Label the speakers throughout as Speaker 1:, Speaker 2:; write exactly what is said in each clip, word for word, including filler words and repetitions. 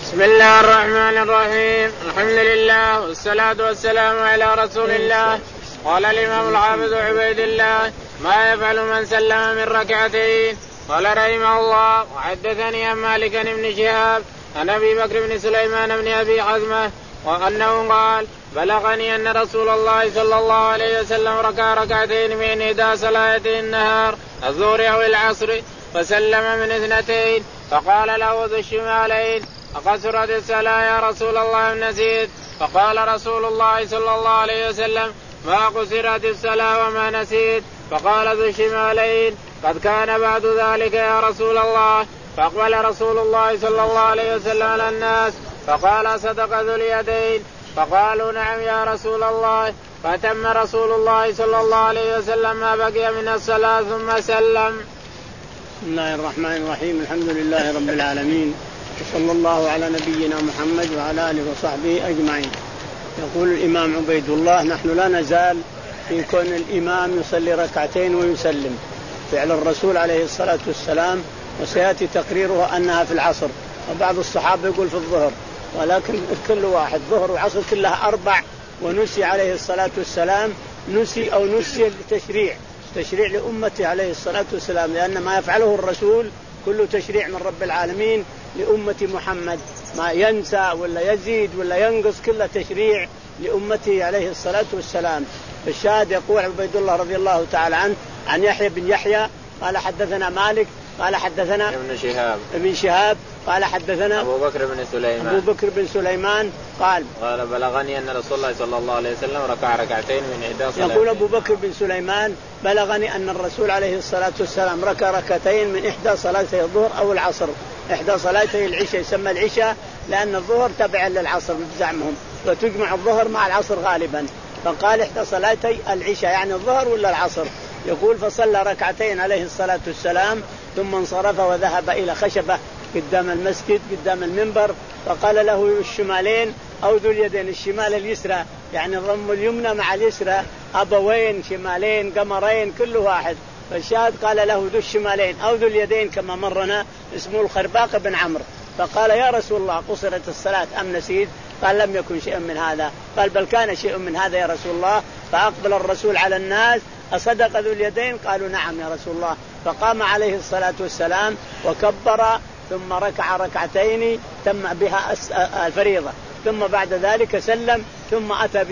Speaker 1: بسم الله الرحمن الرحيم. الحمد لله والصلاة والسلام على رسول الله. قال الإمام الحافظ عبيد الله ما يفعل من سلم من ركعتين. قال رحمه الله وحدثني عن مالك بن شهاب عن أبي بكر بن سليمان بن أبي حزمة وأنه قال بلغني أن رسول الله صلى الله عليه وسلم ركع ركعتين من إحدى صلاتي النهار الظهر أو العصر فسلم من اثنتين فقال له ذو الشمالين أقصرت الصلاة يا رسول الله نسيت؟ فقال رسول الله صلى الله عليه وسلم ما قصرت الصلاة وما نسيت. فقال ذو الشمالين قد كان بعد ذلك يا رسول الله. فأقبل رسول الله صلى الله عليه وسلم على الناس فقال صدق ذو اليدين. فقالوا نعم يا رسول الله. فأتم رسول الله صلى الله عليه وسلم ما بقي من الصلاة ثم سلم.
Speaker 2: بسم الله الرحمن الرحيم. الحمد لله رب العالمين وصلى الله على نبينا محمد وعلى آله وصحبه أجمعين. يقول الإمام عبيد الله نحن لا نزال في كون الإمام يصلي ركعتين ويسلم، فعل الرسول عليه الصلاة والسلام، وسيأتي تقريرها أنها في العصر، وبعض الصحابة يقول في الظهر، ولكن كل واحد ظهر وعصر كلها أربع. ونسي عليه الصلاة والسلام نسي أو نسي التشريع تشريع لأمته عليه الصلاة والسلام، لأن ما يفعله الرسول كله تشريع من رب العالمين لأمة محمد، ما ينسى ولا يزيد ولا ينقص كله تشريع لأمته عليه الصلاة والسلام. الشاهد يقول عبيد الله رضي الله تعالى عنه عن يحيى بن يحيى قال حدثنا مالك قال حدثنا
Speaker 1: ابن شهاب
Speaker 2: ابن شهاب قال حدثنا
Speaker 1: أبو بكر بن سليمان
Speaker 2: أبو بكر بن سليمان قال
Speaker 1: قال بلغني أن رسول الله صلى الله عليه وسلم ركع ركعتين من إحدى صلاتين.
Speaker 2: يقول أبو بكر بن سليمان بلغني أن الرسول عليه الصلاة والسلام ركع ركعتين من إحدى صلاتي الظهر أو العصر. إحدى صلاتي العشاء يسمى العشاء لأن الظهر تبع للعصر بزعمهم، وتجمع الظهر مع العصر غالبا، فقال إحدى صلاتي العشاء يعني الظهر ولا العصر. يقول فصلى ركعتين عليه الصلاة والسلام ثم انصرف وذهب إلى خشبة قدام المسجد قدام المنبر، فقال له الشمالين أو ذو اليدين، الشمال اليسرى يعني ضم اليمنى مع اليسرى، أبوين شمالين قمرين كل واحد. فالشاهد قال له ذو الشمالين أو ذو اليدين كما مرنا اسمه الخرباق بن عمرو. فقال يا رسول الله قصرت الصلاة أم نسيت؟ قال لم يكن شيء من هذا. قال بل كان شيء من هذا يا رسول الله. فأقبل الرسول على الناس أصدق ذو اليدين؟ قالوا نعم يا رسول الله. فقام عليه الصلاة والسلام وكبر ثم ركع ركعتين تم بها الفريضة، ثم بعد ذلك سلم، ثم أتى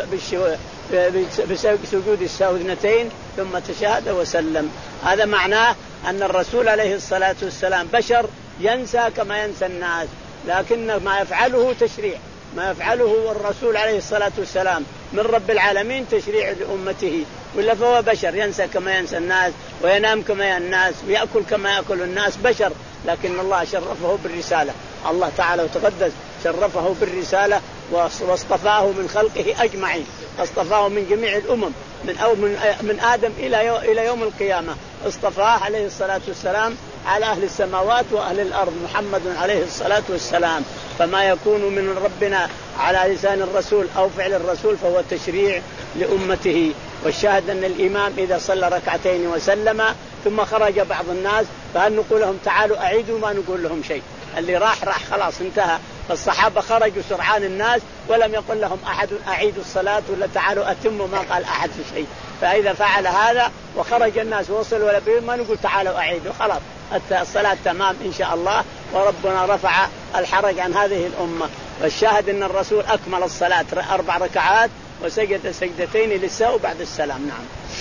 Speaker 2: بسجود السهو اثنتين ثم تشهد وسلم. هذا معناه أن الرسول عليه الصلاة والسلام بشر ينسى كما ينسى الناس، لكن ما يفعله تشريع، ما يفعله الرسول عليه الصلاة والسلام من رب العالمين تشريع لأمته، ولا فهو بشر ينسى كما ينسى الناس وينام كما ينام الناس ويأكل كما يأكل الناس، بشر، لكن الله شرفه بالرسالة. الله تعالى وتقدس شرفه بالرسالة واصطفاه من خلقه أجمعين، اصطفاه من جميع الأمم من أو من من آدم إلى إلى يوم القيامة، اصطفاه عليه الصلاة والسلام على أهل السماوات وأهل الأرض، محمد عليه الصلاة والسلام. فما يكون من ربنا على لسان الرسول أو فعل الرسول فهو تشريع لأمته. والشاهد أن الإمام إذا صلى ركعتين وسلم ثم خرج بعض الناس فهل نقول لهم تعالوا أعيدوا؟ ما نقول لهم شيء، اللي راح راح خلاص انتهى. الصحابة خرجوا سرعان الناس ولم يقل لهم أحد أعيدوا الصلاة ولا تعالوا أتموا، ما قال أحد شيء. فإذا فعل هذا وخرج الناس ووصلوا ولا بهم ما نقول تعالوا أعيدوا، خلاص الصلاة تمام إن شاء الله، وربنا رفع الحرج عن هذه الأمة. والشاهد أن الرسول أكمل الصلاة أربع ركعات وسجد سجدتين للسهو بعد السلام. نعم.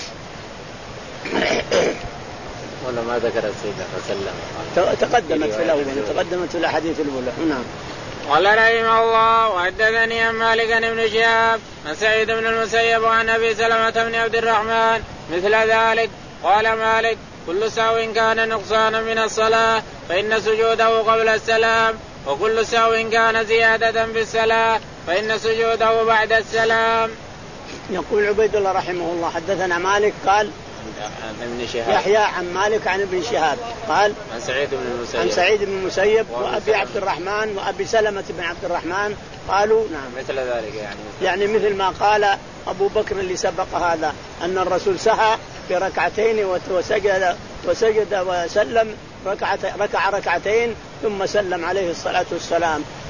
Speaker 1: ولا ما ذكر السيدة فسلم
Speaker 2: تقدمت في الأول، تقدمت في الأحاديث الأولى. نعم.
Speaker 1: قال رحمه الله وحدثني عن مالك بن شهاب عن سعيد بن المسيب وعن أبي سلمة بن عبد الرحمن مثل ذلك. قال مالك كل سهو كان نقصانا من الصلاة فإن سجوده قبل السلام، وكل سهو كان زيادة في الصلاة فإن سجوده بعد السلام.
Speaker 2: يقول عبيد الله رحمه الله حدثنا مالك قال
Speaker 1: ابن شهاب
Speaker 2: يحيى عن مالك عن ابن شهاب قال
Speaker 1: عن سعيد بن المسيب
Speaker 2: عن سعيد بن المسيب وأبي عبد الرحمن وأبي سلمة بن عبد الرحمن قالوا نعم
Speaker 1: مثل ذلك، يعني
Speaker 2: يعني مثل ما قال أبو بكر اللي سبق هذا، أن الرسول سهى بركعتين وسجد وسجد وسلم ركعة ركع ركعتين ثم سلم عليه الصلاة والسلام.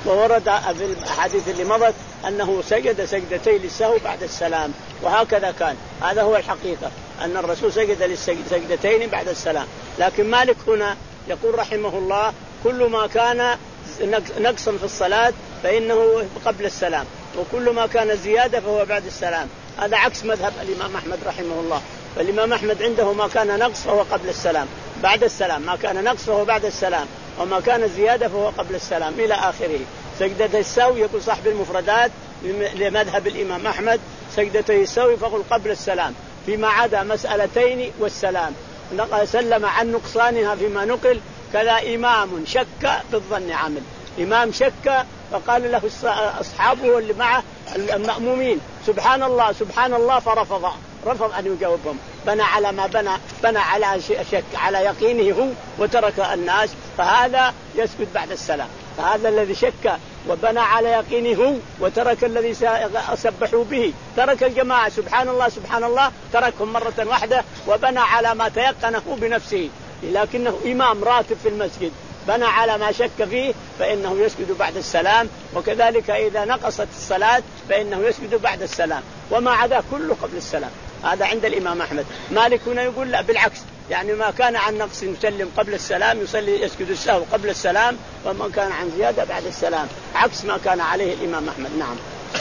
Speaker 2: وورد في الأحاديث اللي مضت أنه سجد سجدتين للسهو بعد السلام، وهكذا كان. هذا هو الحقيقة، أن الرسول سجد للسجدتين بعد السلام. لكن مالك هنا يقول رحمه الله كل ما كان نقصا في الصلاة فإنه قبل السلام، وكل ما كان زيادة فهو بعد السلام. هذا عكس مذهب الإمام أحمد رحمه الله. فالإمام أحمد عنده ما كان نقص فهو قبل السلام بعد السلام، ما كان نقص فهو بعد السلام، وما كان زيادة فهو قبل السلام إلى آخره. سجدة السهو يقول صاحب المفردات لمذهب الإمام أحمد سجدتي السهو فقل قبل السلام فيما عدا مسألتين والسلام، سلم عن نقصانها فيما نقل. كذا إمام شك بالظن عمل، إمام شك فقال له أصحابه اللي معه المأمومين سبحان الله سبحان الله فرفض رفض أن يجاوبهم، بنى على ما بنى بنى على شك على يقينه هو وترك الناس، فهذا يسجد بعد السلام. فهذا الذي شك وبنى على يقينه هو وترك الذي سبحوا به، ترك الجماعة سبحان الله سبحان الله تركهم مرة واحدة وبنى على ما تيقنه بنفسه، لكنه إمام راتب في المسجد بنى على ما شك فيه فإنه يسجد بعد السلام. وكذلك إذا نقصت الصلاة فإنه يسجد بعد السلام، وما عدا كله قبل السلام. هذا عند الإمام أحمد. مالك هنا يقول لا بالعكس، يعني ما كان عن نقص يسلم قبل السلام يصلي يسجد السهو قبل السلام، وما كان عن زيادة بعد السلام، عكس ما كان عليه الإمام أحمد. نعم.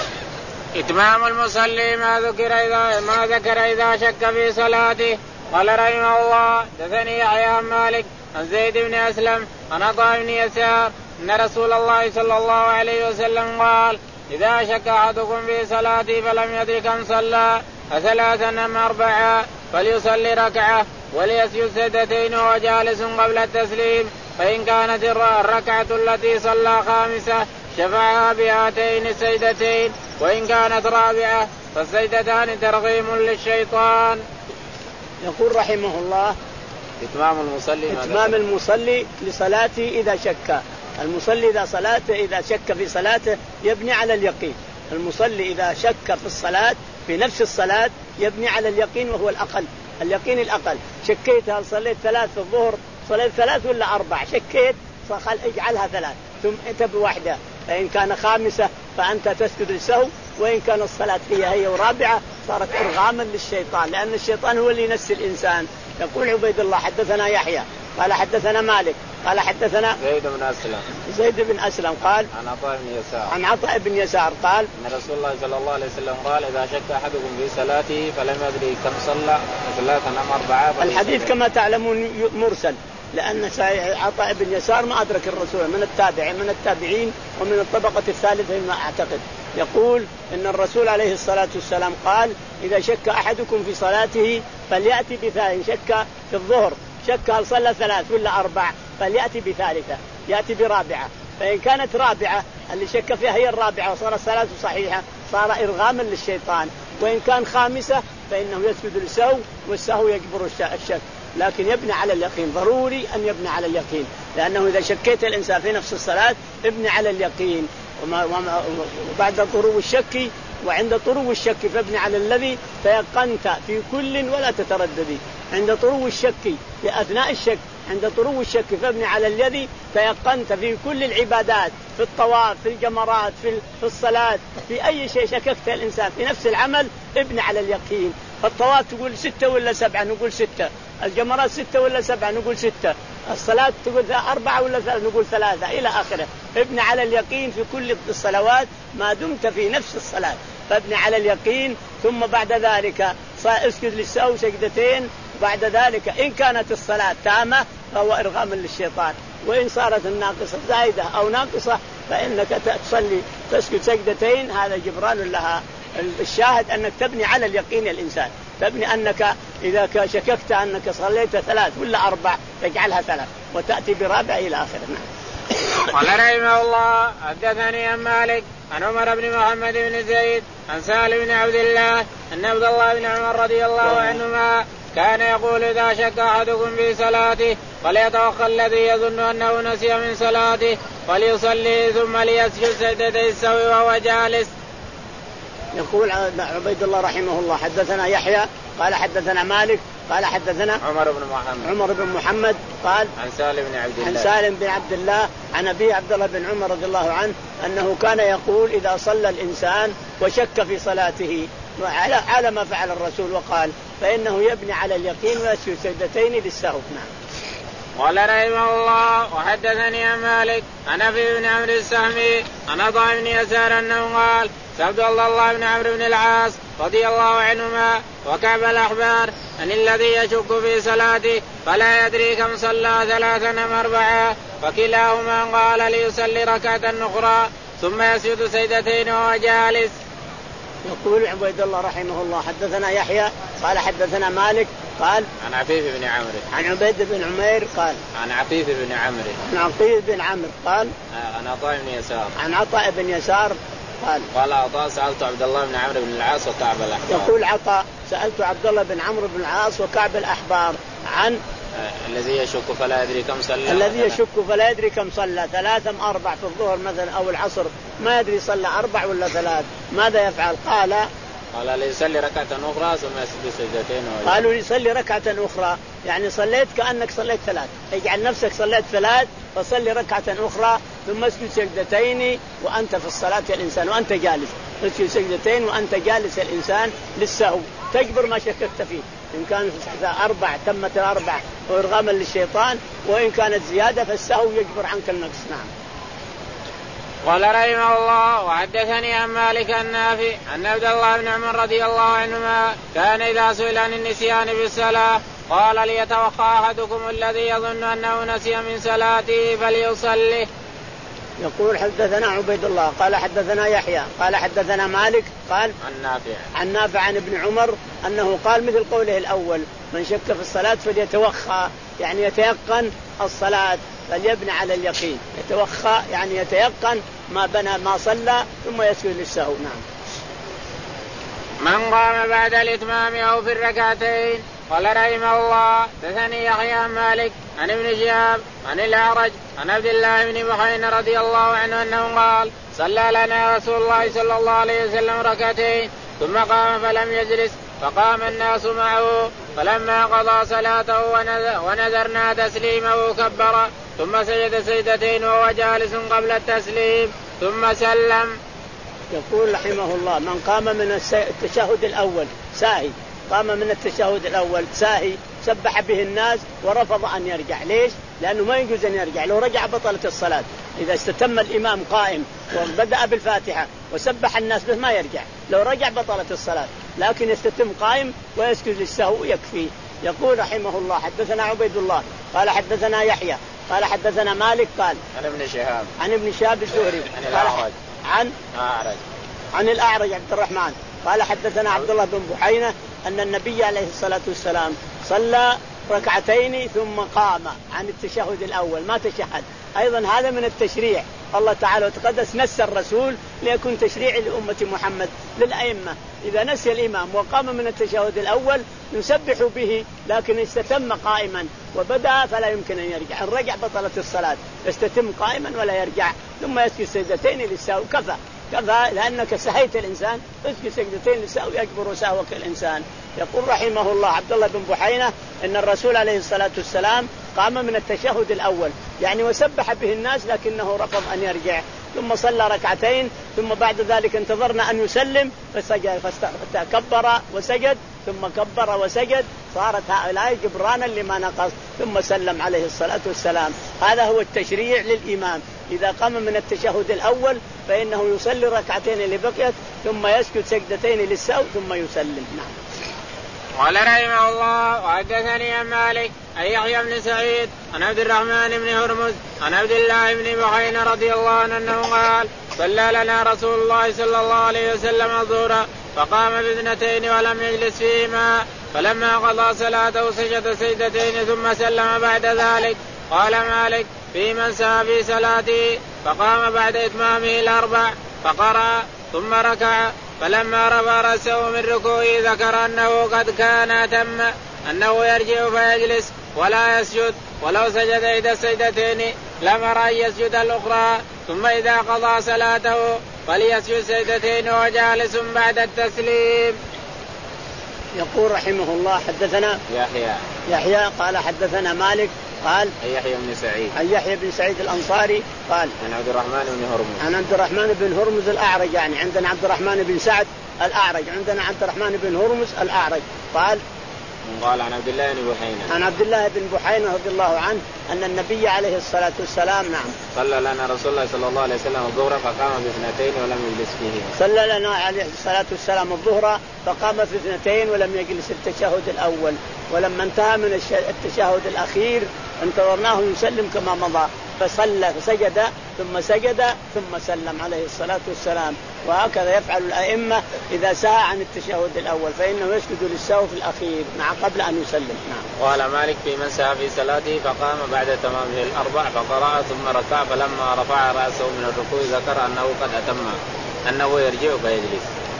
Speaker 1: إتمام المصلي ما ذكر إذا ما ذكر إذا شك في صلاته. قال رحمه الله دثني يحيى عن مالك عن زيد بن أسلم عن عطاء بن يسار أن رسول الله صلى الله عليه وسلم قال إذا شك أحدكم في صلاته فلم يدرك كم صلى أثلاثا أم أربعة فليصلي ركعة وليسجد سجدتين وهو جالس قبل التسليم، فإن كانت الركعة التي صلى خامسة شفعها بهاتين السجدتين، وإن كانت رابعة فالسجدتان ترغيم للشيطان.
Speaker 2: يقول رحمه الله
Speaker 1: إتمام المصلي
Speaker 2: إتمام المصلي لصلاته إذا شك. المصلي إذا صلاته إذا شك في صلاته يبني على اليقين. المصلي إذا شك في الصلاة في نفس الصلاة يبني على اليقين، وهو الأقل، اليقين الأقل. شكيت هل صليت ثلاث في الظهر صليت ثلاث ولا أربع، شكيت فخل اجعلها ثلاث ثم أنت بواحدة. فإن كان خامسة فأنت تسجد السهو، وإن كان الصلاة هي هي ورابعة صارت إرغاما للشيطان، لأن الشيطان هو اللي ينسي الإنسان. يقول عبيد الله حدثنا يحيى قال حدثنا مالك قال حدثنا
Speaker 1: زيد بن أسلم
Speaker 2: زيد بن أسلم قال
Speaker 1: عن عطاء بن يسار
Speaker 2: عن عطاء بن يسار قال
Speaker 1: أن رسول الله صلى الله عليه وسلم قال إذا شك أحدكم في صلاته فلم يدري كم صلى ثلاثا أم أربعة.
Speaker 2: الحديث كما تعلمون مرسل، لأن عطاء بن يسار ما أدرك الرسول، من التابعين من التابعين ومن الطبقة الثالثة ما أعتقد. يقول إن الرسول عليه الصلاة والسلام قال إذا شك أحدكم في صلاته فليأتي بثالث. شك في الظهر شك هل صلى ثلاث ولا أربع فليأتي بثالثة، يأتي برابعة. فإن كانت رابعة اللي شك فيها هي الرابعة وصار الصلاة صحيحة صار إرغاما للشيطان. وإن كان خامسة فإنه يسجد للسهو، والسهو يجبر الشك، لكن يبني على اليقين. ضروري أن يبني على اليقين، لأنه إذا شكيت الإنسان في نفس الصلاة ابني على اليقين. وبعد طرو الشك وعند طرو الشك فابني على الذي تيقنت في كل ولا تترددي. عند طرو الشك في أثناء الشك عند طرو الشك فابني على الذي تيقنت في كل العبادات، في الطواف في الجمرات في الصلاة في أي شيء شككت الإنسان في نفس العمل ابني على اليقين. الطواف تقول ستة ولا سبعة نقول ستة، الجمرات ستة ولا سبعة نقول ستة، الصلاة تقول أربعة ولا ثلاثة نقول ثلاثة إلى آخره. ابني على اليقين في كل الصلوات ما دمت في نفس الصلاة، فابني على اليقين. ثم بعد ذلك اسجد للسهو سجدتين. بعد ذلك إن كانت الصلاة تامة فهو إرغام للشيطان، وإن صارت الناقصة زائدة أو ناقصة فإنك تصلي تسجد سجدتين، هذا جبران لها. الشاهد أنك تبني على اليقين الإنسان، تبني أنك إذا شككت أنك صليت ثلاث ولا أربع تجعلها ثلاث وتأتي برابع إلى آخره.
Speaker 1: قال رحمه الله حدثني عن مالك عن عمر بن محمد بن زيد عن سالم بن عبد الله أن عبد الله بن عمر رضي الله عنهما كان يقول إذا شك أحدكم في صلاته فليتوخى الذي يظن أنه نسي من صلاته وليصلي ثم ليسجد سجدتي السهو وهو جالس.
Speaker 2: يقول عبيد الله رحمه الله حدثنا يحيى قال حدثنا مالك قال حدثنا
Speaker 1: عمر بن محمد
Speaker 2: عمر بن محمد قال
Speaker 1: عن سالم بن عبد الله
Speaker 2: عن سالم بن عبد الله عن أبي عبد الله بن عمر رضي الله عنه أنه كان يقول إذا صلى الإنسان وشك في صلاته على ما فعل الرسول وقال فإنه يبني على اليقين ويسجد سجدتين للسهو. نعم.
Speaker 1: قال رحمه الله وحدثني عن مالك عن أبي بن عمرو السهمي عن عطاء بن يسار أنه قال سألت الله بن عمرو بن العاص رضي الله عنهما وكعب الأحبار أن الذي يشك في صلاته فلا يدري كم صلى ثلاثا أم أربعة فكلاهما قال ليصلي ركعة أخرى ثم يسجد سجدتين وهو جالس.
Speaker 2: يقول عبيد الله رحمه الله حدثنا يحيى قال حدثنا مالك قال
Speaker 1: عن عفيف بن عمرو
Speaker 2: عن عبيد بن عمير قال
Speaker 1: عن عفيف بن عمرو
Speaker 2: عن عفيف بن عمرو قال
Speaker 1: عن عطاء بن يسار
Speaker 2: عن عطاء بن يسار قال
Speaker 1: قال عطاء سألت عبد الله بن عمرو بن العاص وكعب الأحبار.
Speaker 2: يقول عطاء سألت عبد الله بن عمرو بن العاص وكعب الأحبار عن
Speaker 1: الذي يشك فلا يدري كم صلى
Speaker 2: الذي يشك فلا يدري كم صلى ثلاثة أم أربع في الظهر مثلا أو العصر ما يدري صلى أربع ولا ثلاث ماذا يفعل؟ قال
Speaker 1: قال ليصلي ركعة أخرى ثم يسجد سجدتين.
Speaker 2: قالوا ليصلي ركعة أخرى يعني صليت كأنك صليت ثلاث اجعل نفسك صليت ثلاث فصلي ركعة أخرى ثم اسجد سجدتين وأنت في الصلاة يا الإنسان وأنت جالس اسجد سجدتين وأنت جالس الإنسان للسهو تجبر ما شككت فيه إن كان أربع تمت الأربع وإرغاما للشيطان وإن كانت زيادة فالسهو يجبر عنك النقص. نعم.
Speaker 1: قال رحمه الله وحدثني عن مالك النافع أن عبد الله بن عمر رضي الله عنهما كان إذا سئل عن النسيان بالصلاة قال ليتوخى أحدكم الذي يظن أنه نسي من صلاته فليصلي.
Speaker 2: يقول حدثنا عبيد الله قال حدثنا يحيى قال حدثنا مالك قال
Speaker 1: عن نافع
Speaker 2: عن نافع عن ابن عمر أنه قال مثل قوله الأول من شك في الصلاة فليتوخى يعني يتيقن الصلاة فليبني على اليقين يتوخى يعني يتيقن ما بنى ما صلى ثم يسجد للسهو. نعم.
Speaker 1: من قام بعد الإتمام أو في الركعتين قال رحمه الله حدثني يحيى عن مالك عن ابن شهاب عن الأعرج عن عبد الله بن بحين رضي الله عنه أنه قال صلى لنا رسول الله صلى الله عليه وسلم ركعتين ثم قام فلم يجلس فقام الناس معه فلما قضى صلاته ونذرنا تسليمه كبر ثم سجد سجدتين وهو جالس قبل التسليم ثم سلم.
Speaker 2: يقول رحمه الله من قام من التشهد الأول ساهي قام من التشهد الأول ساهي سبح به الناس ورفض أن يرجع. ليش؟ لأنه ما يجوز أن يرجع لو رجع بطلت الصلاة. إذا استتم الإمام قائم وبدأ بالفاتحة وسبح الناس به ما يرجع لو رجع بطلت الصلاة لكن يستتم قائم ويسجد للسهو يكفي. يقول رحمه الله حدثنا عبيد الله قال حدثنا يحيى قال حدثنا مالك قال
Speaker 1: عن ابن شهاب
Speaker 2: عن ابن شهاب الزهري
Speaker 1: عن الأعرج
Speaker 2: عن
Speaker 1: أعرج
Speaker 2: عن الأعرج عبد الرحمن قال حدثنا عبد الله بن بحينة أن النبي عليه الصلاة والسلام صلى ركعتين ثم قام عن التشهد الأول ما تشهد. أيضا هذا من التشريع الله تعالى وتقدس نسى الرسول ليكون تشريع لأمة محمد للأئمة إذا نسي الإمام وقام من التشهد الأول يسبح به لكن استتم قائما وبدأ فلا يمكن أن يرجع إن رجع بطلت الصلاة يستتم قائما ولا يرجع ثم يسجد سجدتين للسهو كفى كفى لأنك سهيت الإنسان اسجد سجدتين للسهو يكبر سهوك الإنسان. يقول رحمه الله عبد الله بن بحينة إن الرسول عليه الصلاة والسلام قام من التشهد الأول يعني وسبح به الناس لكنه رفض أن يرجع ثم صلى ركعتين ثم بعد ذلك انتظرنا أن يسلم فسجد فكبر وسجد ثم كبر وسجد صارت هؤلاء جبرانا لما نقص ثم سلم عليه الصلاة والسلام. هذا هو التشريع للإمام إذا قام من التشهد الأول فإنه يصلي ركعتين لبقيت ثم يسجد سجدتين للسهو ثم يسلم. نعم.
Speaker 1: قال رحمه الله وحدثني عن مالك عن يحيى بن سعيد عن عبد الرحمن بن هرمز عن عبد الله بن بحين رضي الله عنه أنه قال صلى لنا رسول الله صلى الله عليه وسلم الظهر فقام باثنتين ولم يجلس فيهما فلما قضى صلاته سجد سجدتين ثم سلم بعد ذلك. قال مالك في من سهى في صلاته فقام بعد إتمامه الأربع فقرأ ثم ركع فلما رفع رأسه من ركوعه ذكر أنه قد كان أتم أنه يرجع فيجلس ولا يسجد ولو سجد إحدى السجدتين لمر أن يسجد الأخرى ثم إذا قضى صلاته فليسجد سجدتين وهو جالس بعد التسليم.
Speaker 2: يقول رحمه الله حدثنا
Speaker 1: يحيى
Speaker 2: يحيى قال حدثنا مالك قال
Speaker 1: عن يحيى بن سعيد
Speaker 2: عن يحيى بن سعيد الأنصاري قال
Speaker 1: عن عبد الرحمن بن هرمز
Speaker 2: عن عبد الرحمن بن هرمز الأعرج. يعني عندنا عبد الرحمن بن سعد الأعرج، عندنا عبد الرحمن بن هرمز الأعرج. قال
Speaker 1: قال عن عبد الله بن بحينة
Speaker 2: عن عبد الله بن بحينة رضي الله عنه أن النبي عليه الصلاة والسلام نعم
Speaker 1: صلى لنا رسول الله صلى الله عليه وسلم الظهر فقام باثنتين ولم يجلس فيهما.
Speaker 2: صلى لنا عليه الصلاة والسلام الظهر فقام في اثنتين ولم يجلس التشهد الأول، ولما انتهى من التشهد الأخير انتظرناه يسلم كما مضى، فصلى فسجد ثم سجد ثم سلم عليه الصلاة والسلام. وهكذا يفعل الأئمة إذا سهى عن التشهد الأول فإنه يسجد للسهو في الأخير مع قبل أن يسلم. نعم.
Speaker 1: قال مالك في من سهى في صلاته فقام بعد تمامه الأربع فقرأ ثم ركع فلما رفع رأسه من الركوع ذكر أنه قد أتم أنه يرجع فيجلس.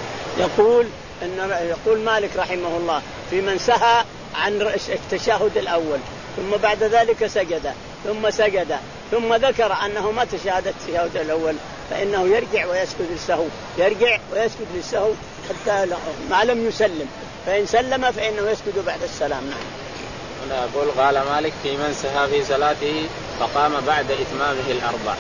Speaker 2: يقول إن يقول مالك رحمه الله في من سهى عن التشهد الأول ثم بعد ذلك سجد ثم سجد ثم ذكر أنه ما تشهد التشهد الأول فإنه يرجع ويسجد للسهو، يرجع ويسجد للسهو حتى ما لم يسلم، فإن سلم فإنه يسجد بعد السلام. نعم.
Speaker 1: أنا أقول قال مالك في من سهى في صلاته فقام بعد إتمامه الأربع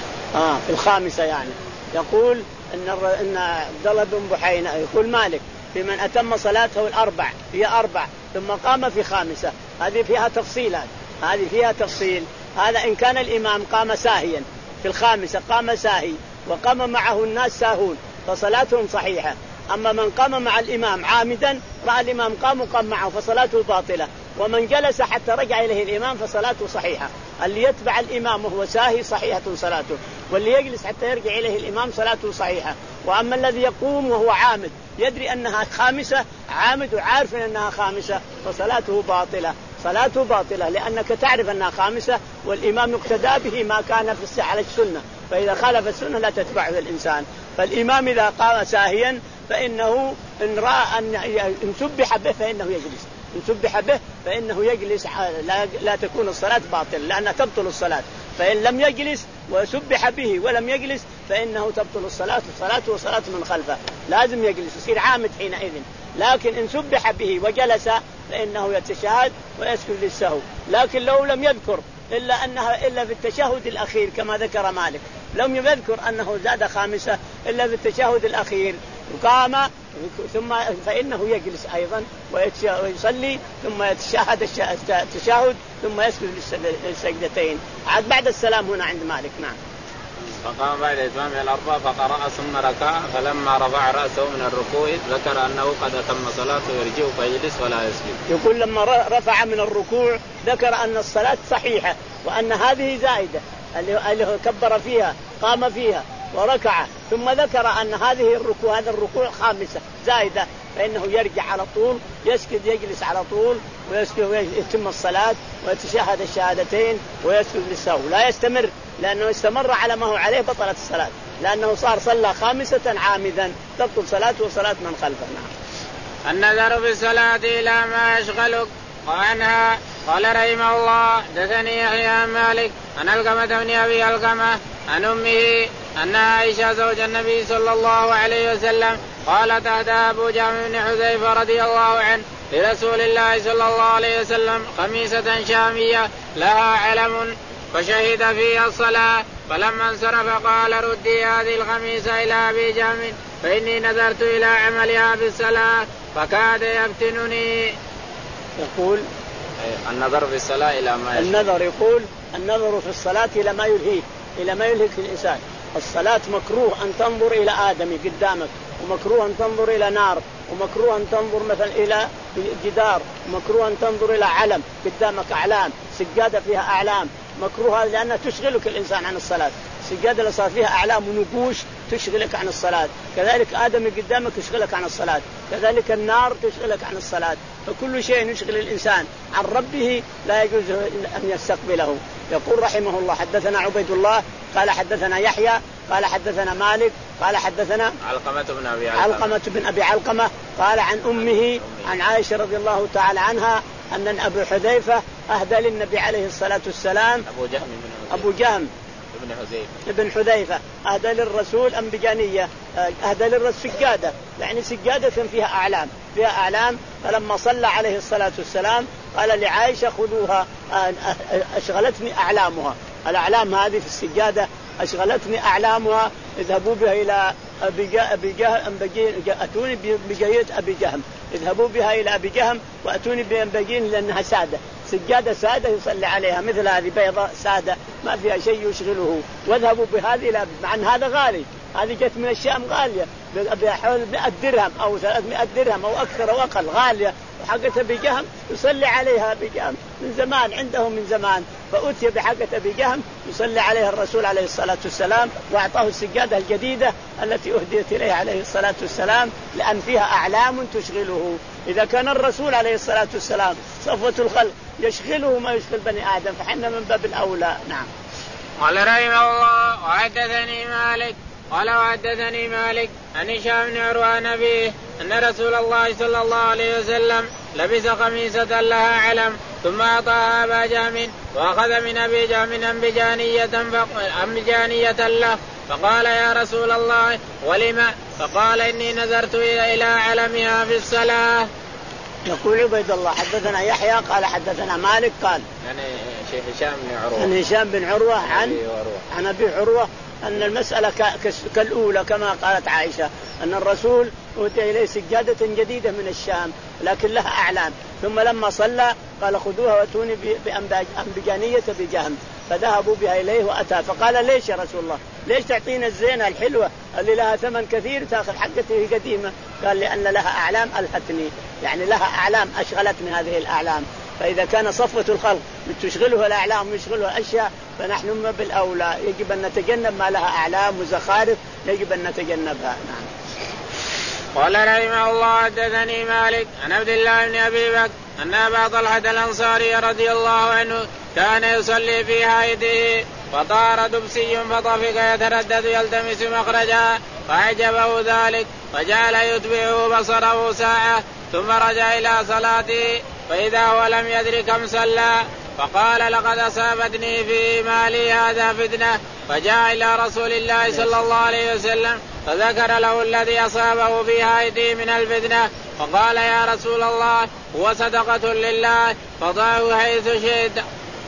Speaker 2: آه في الخامسة. يعني يقول إن إن عبد الله بن بحينة يقول مالك في من أتم صلاته الأربع هي أربع ثم قام في خامسة، هذه فيها تفصيلات، هذه فيها تفصيل. هذا إن كان الإمام قام ساهيا في الخامسة قام ساهي وقام معه الناس ساهون فصلاتهم صحيحة. أما من قام مع الإمام عامدا رأى الإمام قام وقام معه فصلاته باطلة، ومن جلس حتى رجع إليه الإمام فصلاته صحيحة. اللي يتبع الإمام وهو ساهي صحيحة صلاته، واللي يجلس حتى يرجع إليه الإمام صلاته صحيحة. وأما الذي يقوم وهو عامد يدري أنها خامسة عامد وعارف أنها خامسة فصلاته باطلة، صلاته باطلة لأنك تعرف أنها خامسة والإمام يقتدى به ما كان في على السنة، فإذا خالف السنة لا تتبعه الإنسان. فالإمام إذا قام ساهيا فإنه إن رأى أن إن سبح به فإنه يجلس، إن سبح به فإنه يجلس لا, لا تكون الصلاة باطلة لأنها تبطل الصلاة. فإن لم يجلس وسبح به ولم يجلس فإنه تبطل الصلاة، الصلاة وصلاة من خلفه لازم يجلس يصير عامد حينئذ. لكن إن سبح به وجلس فإنه يتشهد ويسجد للسهو. لكن لو لم يذكر إلا أنها إلا في التشهد الأخير كما ذكر مالك، لم يذكر أنه زاد خامسة إلا في التشهد الأخير وقام ثم فإنه يجلس أيضا ويصلي ثم يتشهد التشهد ثم يسجد للسجدتين عاد بعد السلام هنا عند مالك. نعم.
Speaker 1: فقام بعد إتمامه الأربع فقرأ ثم ركع فلما رفع رأسه من الركوع ذكر أنه قد أتم صلاته يرجع فيجلس ولا يسجد.
Speaker 2: يقول لما رفع من الركوع ذكر أن الصلاة صحيحة وأن هذه زائدة اللي كبر فيها قام فيها وركع ثم ذكر أن هذه الركوع هذا الركوع خامسة زائدة فإنه يرجع على طول يسجد يجلس على طول ويسجد ويتم الصلاة ويتشهد الشهادتين ويسجد للسهو، لا يستمر لأنه استمر على ما هو عليه بطلت الصلاة لأنه صار صلى خامسة عامدا تبطل صلاته وصلاة من خلفه. نعم.
Speaker 1: النذر في الصلاة إلى ما يشغلك وعنها. قال رحمه الله حدثني يحيى عن مالك عن علقمة بن أبي علقمة عن أمه أن عائشة زوج النبي صلى الله عليه وسلم قالت أهدى أبو جهم بن حذيفة رضي الله عنه لرسول الله صلى الله عليه وسلم خميسة شامية لها علم فشهد فيها الصلاة، فلما انصرف قال ردي هذه الخميسة إلى أبي جهم فإني نذرت إلى عملها في الصلاة فكاد يفتنني.
Speaker 2: يقول
Speaker 1: النظر في الصلاة إلى ما يشغل.
Speaker 2: النظر يقول النظر في الصلاة إلى ما يلهيه إلى ما يلهك الإنسان. الصلاة مكروه أن تنظر إلى آدم قدامك، ومكروه أن تنظر إلى نار، ومكروه أن تنظر مثلا إلى جدار، ومكروه أن تنظر إلى علم قدامك أعلام سجادة فيها أعلام مكروه لأنها تشغلك الإنسان عن الصلاة. السجادة اللي صار فيها أعلام ونقوش تشغلك عن الصلاة، كذلك آدم قدامك يشغلك عن الصلاة، كذلك النار تشغلك عن الصلاة. فكل شيء يشغل الإنسان عن ربه لا يجوز أن يستقبله. يقول رحمه الله حدثنا عبيد الله قال حدثنا يحيى قال حدثنا مالك قال حدثنا
Speaker 1: علقمة بن أبي علقمة,
Speaker 2: علقمة بن أبي علقمة قال عن أمه عن عائشة رضي الله تعالى عنها أن أبو حذيفة أهدى للنبي عليه الصلاة والسلام
Speaker 1: أبو جهم
Speaker 2: أبو جهم
Speaker 1: ابن حذيفة
Speaker 2: ابن حذيفة أهدى للرسول أنبجانية، أهدى للرسول سجادة، يعني سجادة فيها أعلام فيها أعلام فلما صلى عليه الصلاة والسلام قال لعائشة خذوها أشغلتني أعلامها، الأعلام هذه في السجادة أشغلتني أعلامها، اذهبوا بها إلى أبي جهم أتوني بجية أبي جهم، اذهبوا بها إلى أبي جهم وأتوني بأنبجين لأنها سادة، سجادة سادة يصلي عليها مثل هذه بيضاء سادة ما فيها شيء يشغله، واذهبوا بهذه إلى، مع أن هذا غالي، هذه جت من الشام غالية بحول مئة درهم أو ثلاثمائة درهم أو أكثر أو أقل غالية، وحقة أبي جهم يصلي عليها أبي جهم من زمان عندهم من زمان، فأتي بحقة أبي جهم يصلي عليها الرسول عليه الصلاة والسلام وأعطاه السجادة الجديدة التي أهديت إليه عليه الصلاة والسلام لأن فيها أعلام تشغله. إذا كان الرسول عليه الصلاة والسلام صفوة الخلق يشغله ما يشغل بني آدم فحنا من باب الأولى. نعم.
Speaker 1: قال رحمه الله وحدثني مالك قال وحدثني مالك عن هشام بن عروة عن أبيه أن رسول الله صلى الله عليه وسلم لبس قميصة لها علم ثم أعطاها أبا جهم وأخذ من أبي جهم أنبجانية أنبجانية له فقال يا رسول الله ولم؟ فقال إني نذرت إلى علمها في الصلاة.
Speaker 2: يقول عبيد الله حدثنا يحيى قال حدثنا مالك قال
Speaker 1: يعني شيخ هشام بن عروة
Speaker 2: عن هشام بن عروة عن عن أبي عروة أن المسألة كالأولى كما قالت عائشة أن الرسول أوتي إليه سجادة جديدة من الشام لكن لها أعلام، ثم لما صلى قال خذوها واتوني بأنبجانية بجهم، فذهبوا بها إليه وأتى فقال ليش يا رسول الله ليش تعطينا الزينة الحلوة اللي لها ثمن كثير تأخذ حقته قديمة؟ قال لأن لها أعلام ألهتني، يعني لها أعلام أشغلتني هذه الأعلام، فإذا كان صفوة الخلق تشغله الأعلام ويشغله الأشياء فنحن ما بالأولى يجب أن نتجنب ما لها أعلام وزخارف يجب أن نتجنبها. نعم.
Speaker 1: قال رحمه الله حدثني مالك عن عبد الله بن أبي بكر أن أبا طلحة الأنصاري رضي الله عنه كان يصلي في حائطه فطار دبسي فطفق يتردد يلتمس مخرجا فأعجبه ذلك فجعل يتبعه بصره ساعة ثم رجع إلى صلاته فإذا هو لم يدر كم صلى فقال لقد أصابتني في مالي هذا فتنة، فجاء إلى رسول الله صلى الله عليه وسلم فذكر له الذي أصابه في حائطه من الفتنة فقال يا رسول الله هو صدقة لله فضعه حيث شئت.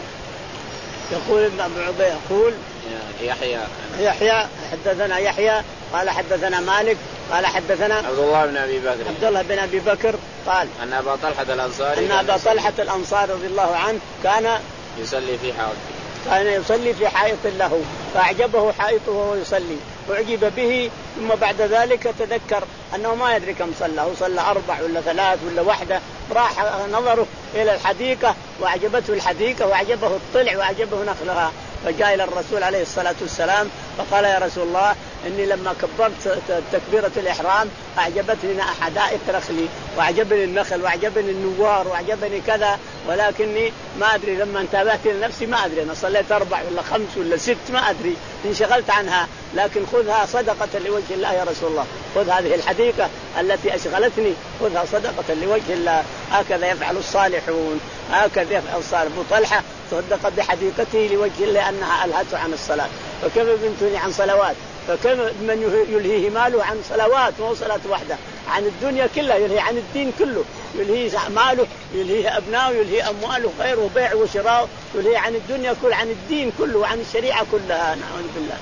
Speaker 2: يقول ابن أبي عبيد يقول
Speaker 1: يحيى
Speaker 2: يحيى حدثنا يحيى قال حدثنا مالك قال حدثنا
Speaker 1: عبد الله بن أبي بكر
Speaker 2: عبد الله بن أبي بكر قال
Speaker 1: أن أبا طلحة الأنصاري
Speaker 2: أن أبا طلحة الأنصاري رضي الله عنه كان
Speaker 1: يصلي في حائط
Speaker 2: كان يصلي في حائط له فأعجبه حائطه وهو يصلي أعجب به، ثم بعد ذلك تذكر أنه ما يدري كم صلى، هو صلى أربع ولا ثلاث ولا واحدة، راح نظره إلى الحديقة وأعجبته الحديقة وأعجبه الطلع وأعجبه نخلها، فجاء إلى الرسول عليه الصلاة والسلام فقال يا رسول الله إني لما كبرت تكبيرة الإحرام أعجبتني حدائق نخلي وأعجبني النخل وأعجبني النوار وأعجبني كذا، ولكني ما أدري لما انتبهت لنفسي ما أدري أنا صليت أربع ولا خمس ولا ست ما أدري انشغلت عنها، لكن خذها صدقة لوجه الله يا رسول الله، خذ هذه الحديقة التي أشغلتني خذها صدقة لوجه الله، هكذا يفعل الصالحون هكذا يفعل الصالح. أبو طلحة صدق بحديقته لوجه الله أنها ألهته عن الصلاة، فكيف بنتني عن صلوات، فكيف من يلهيه ماله عن صلوات مو صلاة واحدة، عن الدنيا كلها يلهي عن الدين كله، يلهي ماله يلهي أبنائه يلهي أمواله غيره بيع وشراء، يلهي عن الدنيا كل عن الدين كله وعن الشريعة كلها. نعوذ بالله.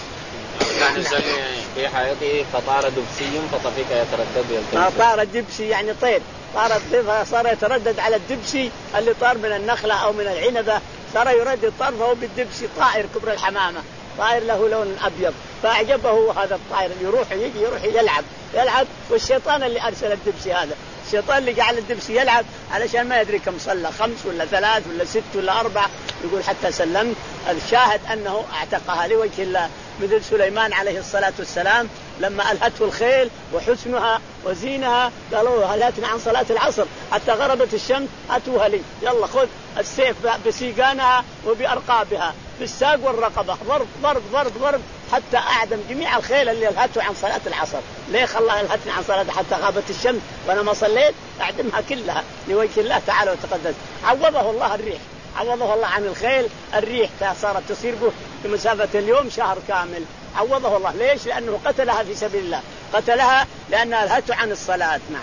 Speaker 1: كان يصلي في حائطه فطار دبسي فطفق يتردد يلتمس.
Speaker 2: طار الدبسي يعني طير، طار الطير صار يتردد على الدبسي اللي طار من النخلة أو من العنبة، صار يردد طرفه بالدبسي طائر كبر الحمامة، طائر له لون أبيض، فأعجبه هذا الطائر يروح يجي يروح يلعب يلعب والشيطان اللي أرسل الدبسي هذا الشيطان اللي جعل الدبسي يلعب علشان ما يدري كم صلى خمس ولا ثلاث ولا ست ولا أربع، يقول حتى سلمت. الشاهد أنه اعتقها لوجه الله، مثل سليمان عليه الصلاة والسلام لما ألهته الخيل وحسنها وزينها قالوا هلهتنا عن صلاة العصر حتى غربت الشمس أتوها لي، يلا خذ السيف بسيقانها وبأرقابها بالساق والرقبة ضرب ضرب ضرب ضرب حتى أعدم جميع الخيل اللي ألهته عن صلاة العصر. ليه خلى ألهتني عن صلاة حتى غابت الشمس وأنا ما صليت؟ أعدمها كلها لوجه الله تعالى وتقدس. عوضه الله الريح عوضه الله عن الخيل الريح صارت تصير به بمسافة اليوم شهر كامل، عوضه الله. ليش؟ لأنه قتلها في سبيل الله، قتلها لأنها ألهته عن الصلاة. نعم.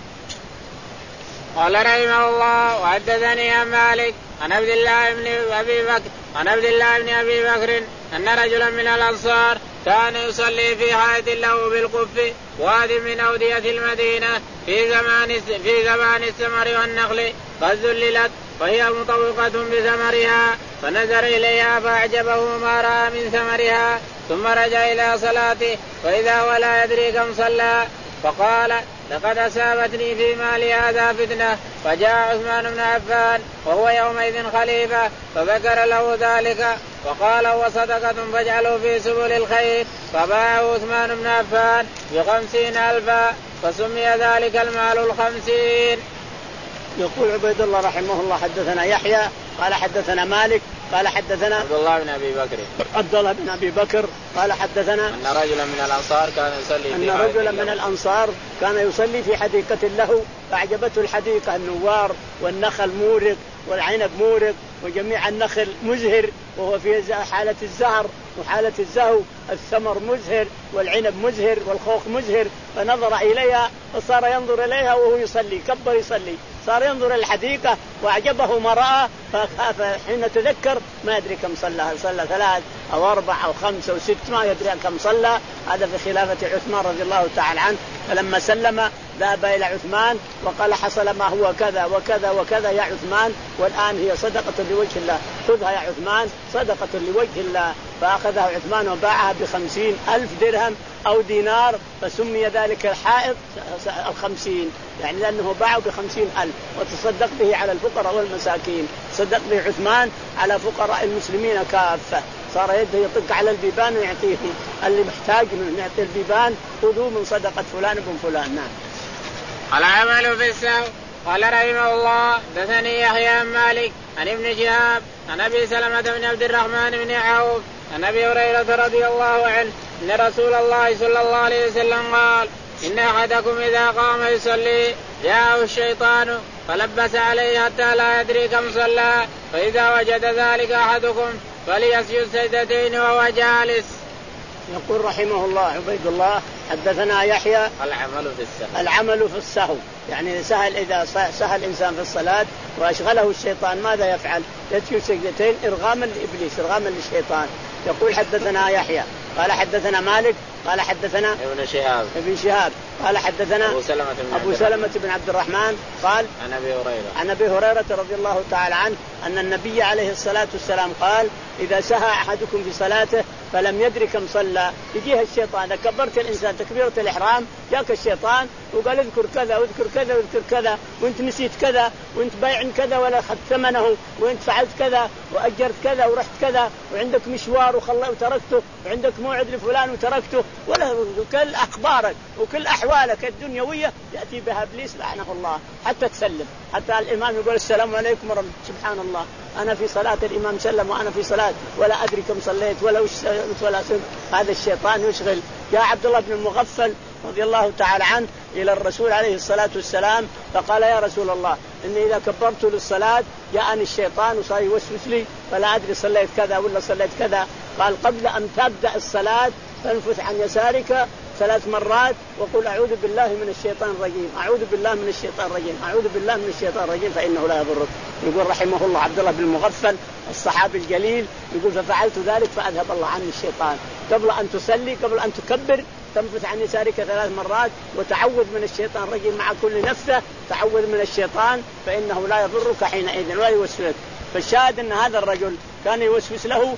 Speaker 1: قال رحمه الله وحدثني عن مالك عن عبد الله بن أبي بكر عن عبد الله بن أبي بكر أن رجلا من الأنصار كان يصلي في حائط له بالقف واد من أودية المدينة في زمان في زمان الثمر والنخل قد ذللت وهي مطوقة بثمرها، فنظر إليها فأعجبه ما رأى من ثمرها، ثم رجع إلى صلاته فإذا ولا يدري كم صلى، فقال لقد أصابتني في مالي هذا فتنة. فجاء عثمان بن عفان وهو يومئذ خليفة فذكر له ذلك وقال هو صدقة فاجعله في سبل الخير، فباعه عثمان بن عفان بخمسين ألفا فسمي ذلك المال الخمسين.
Speaker 2: يقول عبيد الله رحمه الله حدثنا يحيى قال حدثنا مالك قال حدثنا
Speaker 1: عبد الله بن أبي بكر
Speaker 2: عبد الله بن أبي بكر قال حدثنا
Speaker 1: أن رجلا من الأنصار كان يصلي
Speaker 2: أن رجلا من الأنصار كان يصلي في حديقة له فأعجبته الحديقة، النوار والنخل مورق والعنب مورق وجميع النخل مزهر وهو في حالة الزهر وحالة الزهو، الثمر مزهر والعنب مزهر والخوخ مزهر، فنظر إليها فصار ينظر إليها وهو يصلي، كبر يصلي، صار ينظر إلى الحديقة وأعجبه ما رأى، فحين تذكر ما يدري كم صلى، صلى ثلاث أو أربع أو خمس أو ست ما يدري كم صلى. هذا في خلافة عثمان رضي الله تعالى عنه. فلما سلم ذهب إلى عثمان وقال حصل ما هو كذا وكذا وكذا يا عثمان، والآن هي صدقة لوجه الله، خذها يا عثمان صدقة لوجه الله. فأخذها عثمان وباعها بخمسين ألف درهم أو دينار، فسمي ذلك الحائط الخمسين، يعني لأنه باعه بخمسين ألف وتصدق به على الفقراء والمساكين، صدق به عثمان على فقراء المسلمين كافة، صار يده يطق على البيبان ويعطيهم اللي محتاج من يعطي البيبان خذوا من صدقة فلان بن فلان. نعم.
Speaker 1: العمل في السهو. قال رحمه الله دثني يحيى عن مالك عن ابن شهاب عن أبي سلمة بن عبد الرحمن بن عوف عن أبي هريرة رضي الله عنه إن رسول الله صلى الله عليه وسلم قال إن أحدكم إذا قام يصلي جاءه الشيطان فلبس عليه حتى لا يدري كم صلى، فإذا وجد ذلك أحدكم فليسجد سجدتين وهو جالس.
Speaker 2: يقول رحمه الله عبيد الله حدثنا يحيى
Speaker 1: العمل في السهو.
Speaker 2: العمل في السهو يعني سهل، إذا سهل الإنسان في الصلاة وأشغله الشيطان ماذا يفعل؟ يسجد سجدتين إرغاما لإبليس إرغاما للشيطان. يقول حدثنا يحيى قال حدثنا مالك قال حدثنا
Speaker 1: ابن شهاب
Speaker 2: ابن شهاب قال حدثنا
Speaker 1: أبو سلمة بن,
Speaker 2: أبو سلمة بن عبد الرحمن قال
Speaker 1: عن أبي هريرة
Speaker 2: عن أبي هريرة رضي الله تعالى عنه أن النبي عليه الصلاة والسلام قال إذا سهى أحدكم في صلاته فلم يدري كم صلى يجيها الشيطان. إذا كبرت الإنسان تكبيرة الإحرام جاك الشيطان وقال اذكر كذا واذكر كذا واذكر كذا وانت نسيت كذا وانت بايع كذا ولا أخذت ثمنه وانت فعلت كذا وأجرت كذا ورحت كذا وعندك مشوار وخلاه وتركته وعندك موعد لفلان وتركته، ولا كل أخبارك وكل أحوالك الدنيوية يأتي بها إبليس لعنه الله حتى تسلم. حتى الإمام يقول السلام عليكم ورحمة سبحان الله أنا في صلاة الإمام سلم وأنا في صلاة ولا أدري كم صليت ولا وش ولا سلم. هذا الشيطان يشغل. جاء عبد الله بن المغفل رضي الله تعالى عنه إلى الرسول عليه الصلاة والسلام فقال يا رسول الله إني إذا كبرت للصلاة جاءني الشيطان وصار يوسوس لي فلا أدري صليت كذا ولا صليت كذا. قال قبل أن تبدأ الصلاة فانفث عن يسارك ثلاث مرات وقل أعوذ بالله من الشيطان الرجيم أعوذ بالله من الشيطان الرجيم أعوذ بالله من الشيطان الرجيم فإنه لا يضرك. يقول رحمه الله عبد الله بن المغفل الصحابي الجليل يقول ففعلت ذلك فأذهب الله عني الشيطان. قبل أن تصلي قبل أن تكبر تنفث عن يسارك ثلاث مرات وتعوذ من الشيطان الرجيم مع كل نفسه تعوذ من الشيطان فإنه لا يضرك حينئذ ولا يوسوسك. فالشاهد أن هذا الرجل كان يوسوس له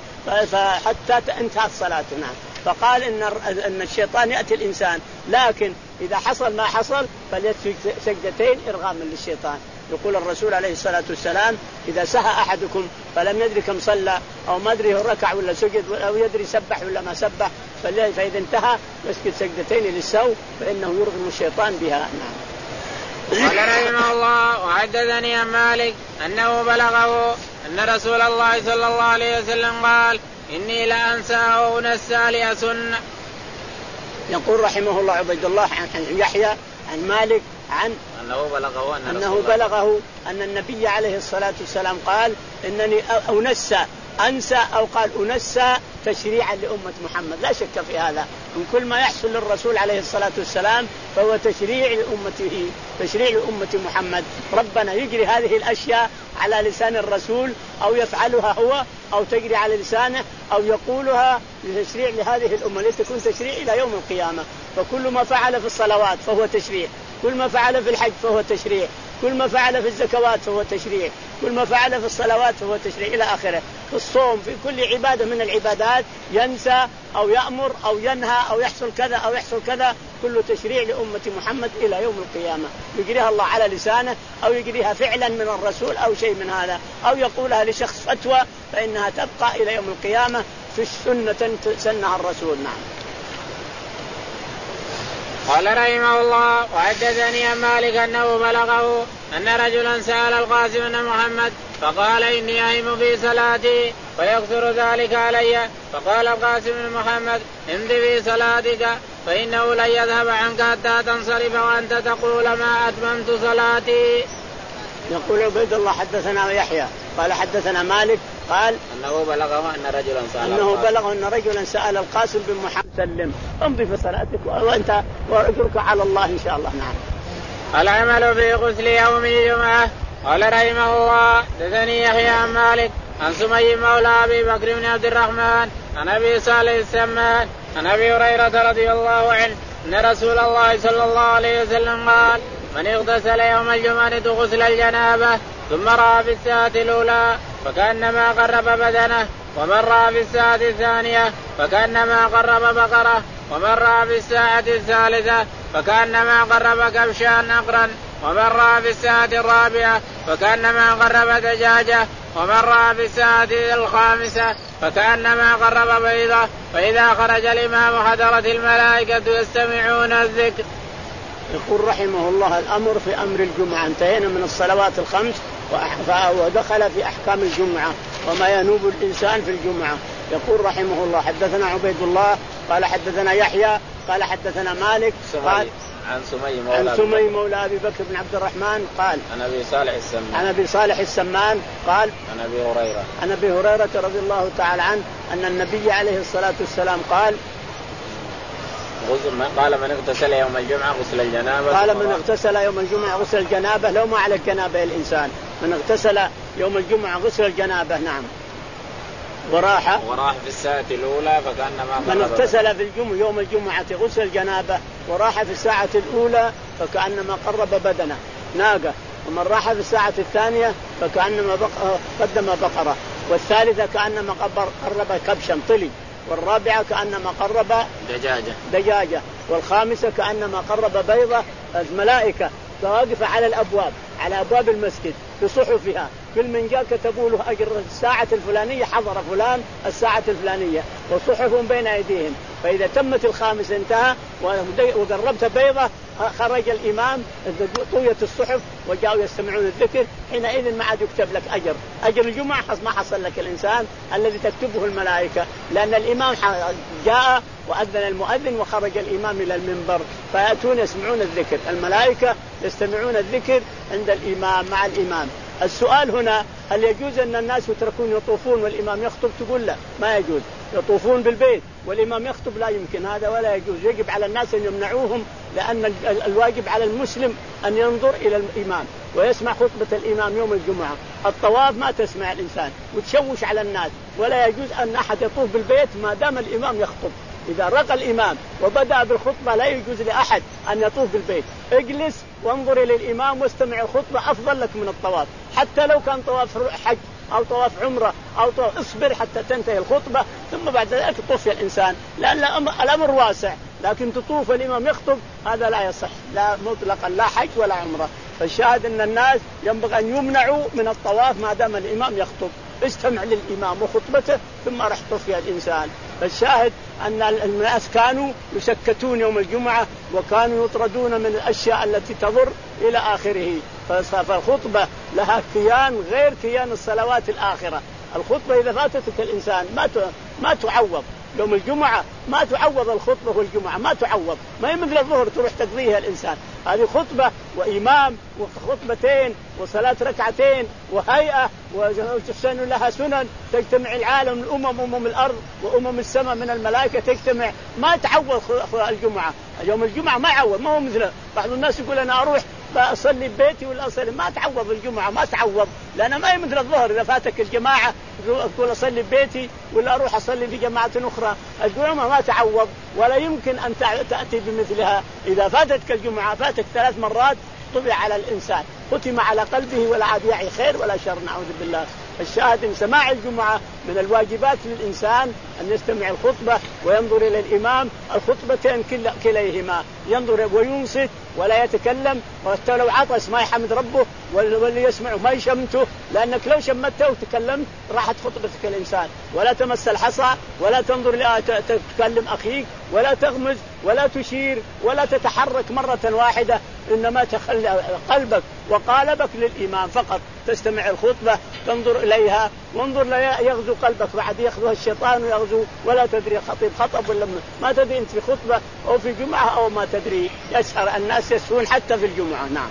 Speaker 2: حتى انتهت صلاته. نعم. فقال إن أن الشيطان يأتي الإنسان لكن إذا حصل ما حصل فليسجد سجدتين إرغاما للشيطان. يقول الرسول عليه الصلاة والسلام إذا سهى أحدكم فلم يدري كم صلى أو ما أدري ركع ولا سجد أو يدري سبح ولا ما سبح فإذا انتهى يسجد سجدتين للسهو فإنه يرغم الشيطان بها. نعم.
Speaker 1: قال رحمه الله وحدثني عن مالك أنه بلغه أن رسول الله صلى الله عليه وسلم قال إني لأنسى ونسى لأسن.
Speaker 2: يقول رحمه الله عبيد الله عن يحيى عن مالك عن
Speaker 1: أنه بلغه أن,
Speaker 2: أنه بلغه أن النبي عليه الصلاة والسلام قال إنني أنسى أنسى أو قال أنسى تشريعا لأمة محمد. لا شك في هذا، من كل ما يحصل للرسول عليه الصلاة والسلام فهو تشريع لأمته، تشريع لأمة محمد. ربنا يجري هذه الأشياء على لسان الرسول أو يفعلها هو أو تجري على لسانه أو يقولها لتشريع لهذه الأمة لتكون تشريع إلى يوم القيامة. فكل ما فعل في الصلوات فهو تشريع، كل ما فعل في الحج فهو تشريع، كل ما فعل في الزكوات فهو تشريع، كل ما فعل في الصلوات فهو تشريع إلى آخره. في الصوم، في كل عبادة من العبادات ينسى أو يأمر أو ينهى أو يحصل كذا أو يحصل كذا، كله تشريع لأمة محمد إلى يوم القيامة. يجريها الله على لسانه أو يجريها فعلا من الرسول أو شيء من هذا، أو يقولها لشخص فتوى فإنها تبقى إلى يوم القيامة في السنة سنها الرسول. نعم.
Speaker 1: قال رحمه الله: وحدثني عن مالك أنه بلغه أن رجلا سأل القاسم بن محمد فقال: إني أهم في صلاتي ويكثر ذلك علي. فقال القاسم بن محمد: امض في صلاتك فإنه لن يذهب عنك حتى تنصرف وأنت تقول ما أتممت صلاتي.
Speaker 2: يقول عبيد الله حدثنا يحيى قال حدثنا مالك قال
Speaker 1: أنه بلغه أن رجلا سأل
Speaker 2: أنه بلغه أن رجلا سأل القاسم بن محمد سلم امضي في صلاتك وأنت وأجرك على الله إن شاء الله. نعم.
Speaker 1: العمل في غسل يوم الجمعة. قال رحمه الله: حدثني يحيى عن مالك عن سمي مولى أبي بكر بن عبد الرحمن عن أبي صالح السمان عن أبي هريرة رضي الله عنه أن رسول الله صلى الله عليه وسلم قال: من اغتسل يوم الجمعة غسل الجنابة ثم رأى في الساعة الأولى فكأنما قرب بدنه، ومن رأى في الساعة الثانية فكأنما قرب بقرة، ومن رأى في الساعة الثالثة فكأنما قرب كبشا نقرا، ومن رأى في الساعة الرابعة فكأنما قرب دجاجة، ومن رأى في الساعة الخامسة فكأنما قرب بيضة. فإذا خرج الإمام حضرت الملائكة يستمعون الذكر.
Speaker 2: يقول رحمه الله: الأمر في أمر الجمعة. انتهينا من الصلوات الخمس ودخل في أحكام الجمعة وما ينوب الإنسان في الجمعة. يقول رحمه الله: حدثنا عبيد الله قال حدثنا يحيى قال حدثنا مالك قال
Speaker 1: عن سمي مولى,
Speaker 2: عن سمي مولى أبي بكر بن عبد الرحمن قال
Speaker 1: عن أبي صالح السمان
Speaker 2: عن أبي صالح السمان قال
Speaker 1: عن أبي هريرة
Speaker 2: عن أبي هريرة رضي الله تعالى عنه أن النبي عليه الصلاة والسلام قال
Speaker 1: قال: من اغتسل يوم الجمعة غسل الجنابة.
Speaker 2: قال: من اغتسل يوم الجمعة غسل الجنابة لو ما على الجنابة الإنسان. من اغتسل يوم الجمعة غسل الجنابة. نعم. وراح
Speaker 1: وراح في الساعة الأولى فكأنما
Speaker 2: من اغتسل في الجمعة يوم الجمعة غسل الجنابة وراح في الساعة الأولى فكأنما قرب بدنه ناقة، ومن راح في الساعة الثانية فكأنما قدم بقرة، والثالثة كأنما قرب كبشا طلي، والرابعة كأنما قرب
Speaker 1: دجاجة
Speaker 2: دجاجة، والخامسة كأنما قرب بيضة. الملائكة واقفة على الأبواب على أبواب المسجد بصحفها، كل من جاء كتبوا له أجر الساعة الفلانية حضر فلان الساعة الفلانية، وصحفهم بين أيديهم. فإذا تمت الخامس انتهى وقربت بيضة خرج الإمام طويت الصحف وجاءوا يستمعون الذكر. حينئذ ما عاد يكتب لك أجر أجر الجمعة ما حصل لك الإنسان الذي تكتبه الملائكة، لأن الإمام جاء وأذن المؤذن وخرج الإمام إلى المنبر فيأتون يسمعون الذكر. الملائكة يستمعون الذكر عند الإمام مع الإمام. السؤال هنا: هل يجوز أن الناس يتركون يطوفون والإمام يخطب؟ تقول لا، ما يجوز. يطوفون بالبيت والإمام يخطب لا يمكن، هذا ولا يجوز. يجب على الناس أن يمنعوهم، لأن الواجب على المسلم أن ينظر إلى الإمام ويسمع خطبة الإمام يوم الجمعة. الطواف ما تسمع الإنسان وتشوش على الناس، ولا يجوز أن أحد يطوف بالبيت ما دام الإمام يخطب. إذا رقى الإمام وبدأ بالخطبة لا يجوز لأحد أن يطوف بالبيت. اجلس وانظر إلى الإمام واستمع الخطبة أفضل لك من الطواف، حتى لو كان طواف حج أو طواف عمرة أو طواف. اصبر حتى تنتهي الخطبة ثم بعد ذلك تطوف يا الإنسان، لأن الأمر واسع. لكن تطوف الإمام يخطب هذا لا يصح، لا مطلقا، لا حج ولا عمرة. فالشاهد أن الناس ينبغي أن يمنعوا من الطواف ما دام الإمام يخطب. استمع للإمام وخطبته ثم رح طوف يا الإنسان. فالشاهد أن الناس كانوا يسكتون يوم الجمعة وكانوا يطردون من الأشياء التي تضر إلى آخره. فالخطبة لها كيان غير كيان الصلوات الآخرة. الخطبة إذا فاتتك الإنسان ما ما تعوض، يوم الجمعة ما تعوض الخطبة والجمعة ما تعوض، ما هي مثل الظهر تروح تقضيها الإنسان. هذه خطبة وإمام وخطبتين وصلاة ركعتين وهيئة وتسن لها سنن، تجتمع العالم الأمم أمم الأرض وأمم السماء من الملائكة تجتمع، ما تعوض الجمعة. يوم الجمعة ما يعوض، ما هو مثل بعض الناس يقول أنا أروح أصلي ببيتي ولا أصلي، ما تعوض الجمعة ما تعوض، لأن ما هي مثل الظهر إذا فاتك الجماعة تقول أصلي ببيتي ولا أروح أصلي في جماعة أخرى. الجمعة ما تعوض ولا يمكن أن تأتي بمثلها. إذا فاتتك الجمعة فاتك ثلاث مرات طبع على الإنسان، ختم على قلبه ولا عاد يعي خير ولا شر، نعوذ بالله. الشاهد من سماع الجمعة من الواجبات للإنسان أن يستمع الخطبة وينظر إلى الإمام الخطبتين كليهما، ينظر وينصت ولا يتكلم، ولو عطس ما يحمد ربه واللي يسمعه ما يشمته، لأنك لو شمته وتكلمت راحت خطبتك الإنسان. ولا تمس الحصى ولا تنظر تكلم أخيك ولا تغمز ولا تشير ولا تتحرك مرة واحدة، إنما تخلي قلبك وقالبك للإمام فقط، تستمع الخطبة تنظر إليها وانظر لا يغزو قلبك بعد يأخذها الشيطان ويغزو، ولا تدري خطيب خطب ولا ما تدري أنت في خطبة أو في جمعة أو ما تدري. يسهر الناس يسهون حتى في الجمعة. نعم.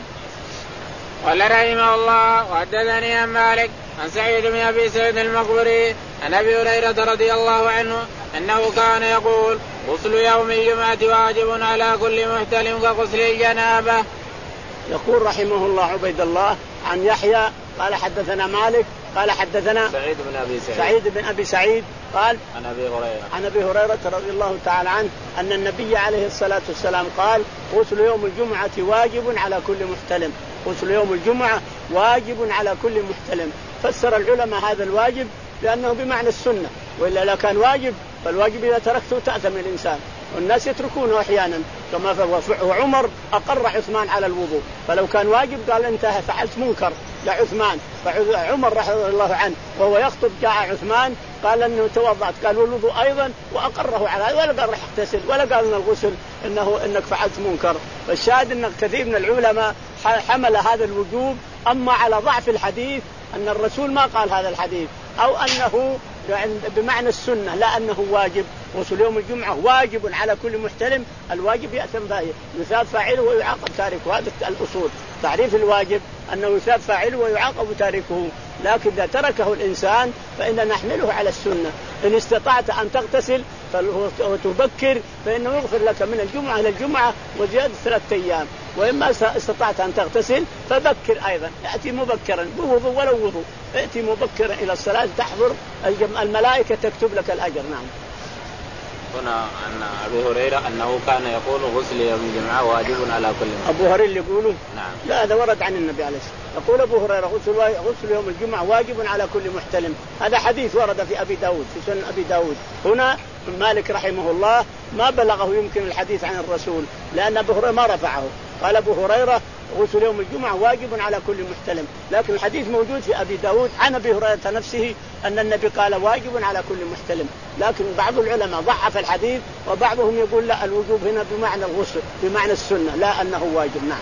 Speaker 1: قال رحمه الله وحدثني عن مالك عن سعيد بن أبي سعيد المقبري عن أبي هريرة رضي الله عنه أنه كان يقول غسل يوم الجمعة واجب على كل محتلم كغسل الجنابة.
Speaker 2: يقول رحمه الله عبيد الله عن يحيى قال حدثنا مالك قال حدثنا
Speaker 1: سعيد بن أبي سعيد,
Speaker 2: سعيد بن أبي سعيد قال
Speaker 1: عن أبي هريرة
Speaker 2: عن أبي هريرة رضي الله تعالى عنه أن النبي عليه الصلاة والسلام قال غسل يوم الجمعة واجب على كل محتلم. غسل يوم الجمعة واجب على كل محتلم. فسر العلماء هذا الواجب لأنه بمعنى السنة، وإلا لو كان واجب فالواجب إذا تركته تأثم الإنسان، والناس يتركونه أحيانا كما وعمر أقر عثمان على الوضوء، فلو كان واجب قال أنت فعلت منكر لعثمان. فعمر رضي الله عنه وهو يخطب جاء عثمان قال أنه توضأت، قال والوضوء أيضا وأقره على هذا، ولا قال رح اغتسل ولا قال أن الغسل إنه إنك فعلت منكر. فالشاهد أن كثير من العلماء حمل هذا الوجوب أما على ضعف الحديث أن الرسول ما قال هذا الحديث، أو أنه يعني بمعنى السنة لا أنه واجب. غسل يوم الجمعة واجب على كل محتلم، الواجب يأثم به يثاب فاعله ويعاقب تاركه، هذا الأصول. تعريف الواجب أنه يثاب فاعله ويعاقب تاركه، لكن إذا تركه الإنسان فإن نحمله على السنة. إن استطعت أن تغتسل وتبكر فإنه يغفر لك من الجمعة إلى الجمعة وزيادة ثلاثة أيام، وإما استطعت أن تغتسل فبكر أيضا، يأتي مبكرا بوضوء ولو وضوء، يأتي مبكرا إلى الصلاة تحضر الملائكة تكتب لك الأجر. نعم.
Speaker 1: هنا عن أبي هريرة أنه كان يقول غسل يوم الجمعة واجب على كل محتلم.
Speaker 2: أبو هريرة اللي يقوله؟
Speaker 1: نعم.
Speaker 2: لا هذا ورد عن النبي عليه الصلاة والسلام. يقول أبو هريرة غسل غسل يوم الجمعة واجب على كل محتلم، هذا حديث ورد في أبي داود في سنن أبي داود. هنا مالك رحمه الله ما بلغه يمكن الحديث عن الرسول لأن أبو هريرة ما رفعه، قال أبو هريرة غسل يوم الجمعة واجب على كل محتلم، لكن الحديث موجود في أبي داود عن أبي هريرة نفسه أن النبي قال واجب على كل محتلم، لكن بعض العلماء ضعف الحديث وبعضهم يقول لا الوجوب هنا بمعنى الغسل بمعنى السنة لا أنه واجب. نعم.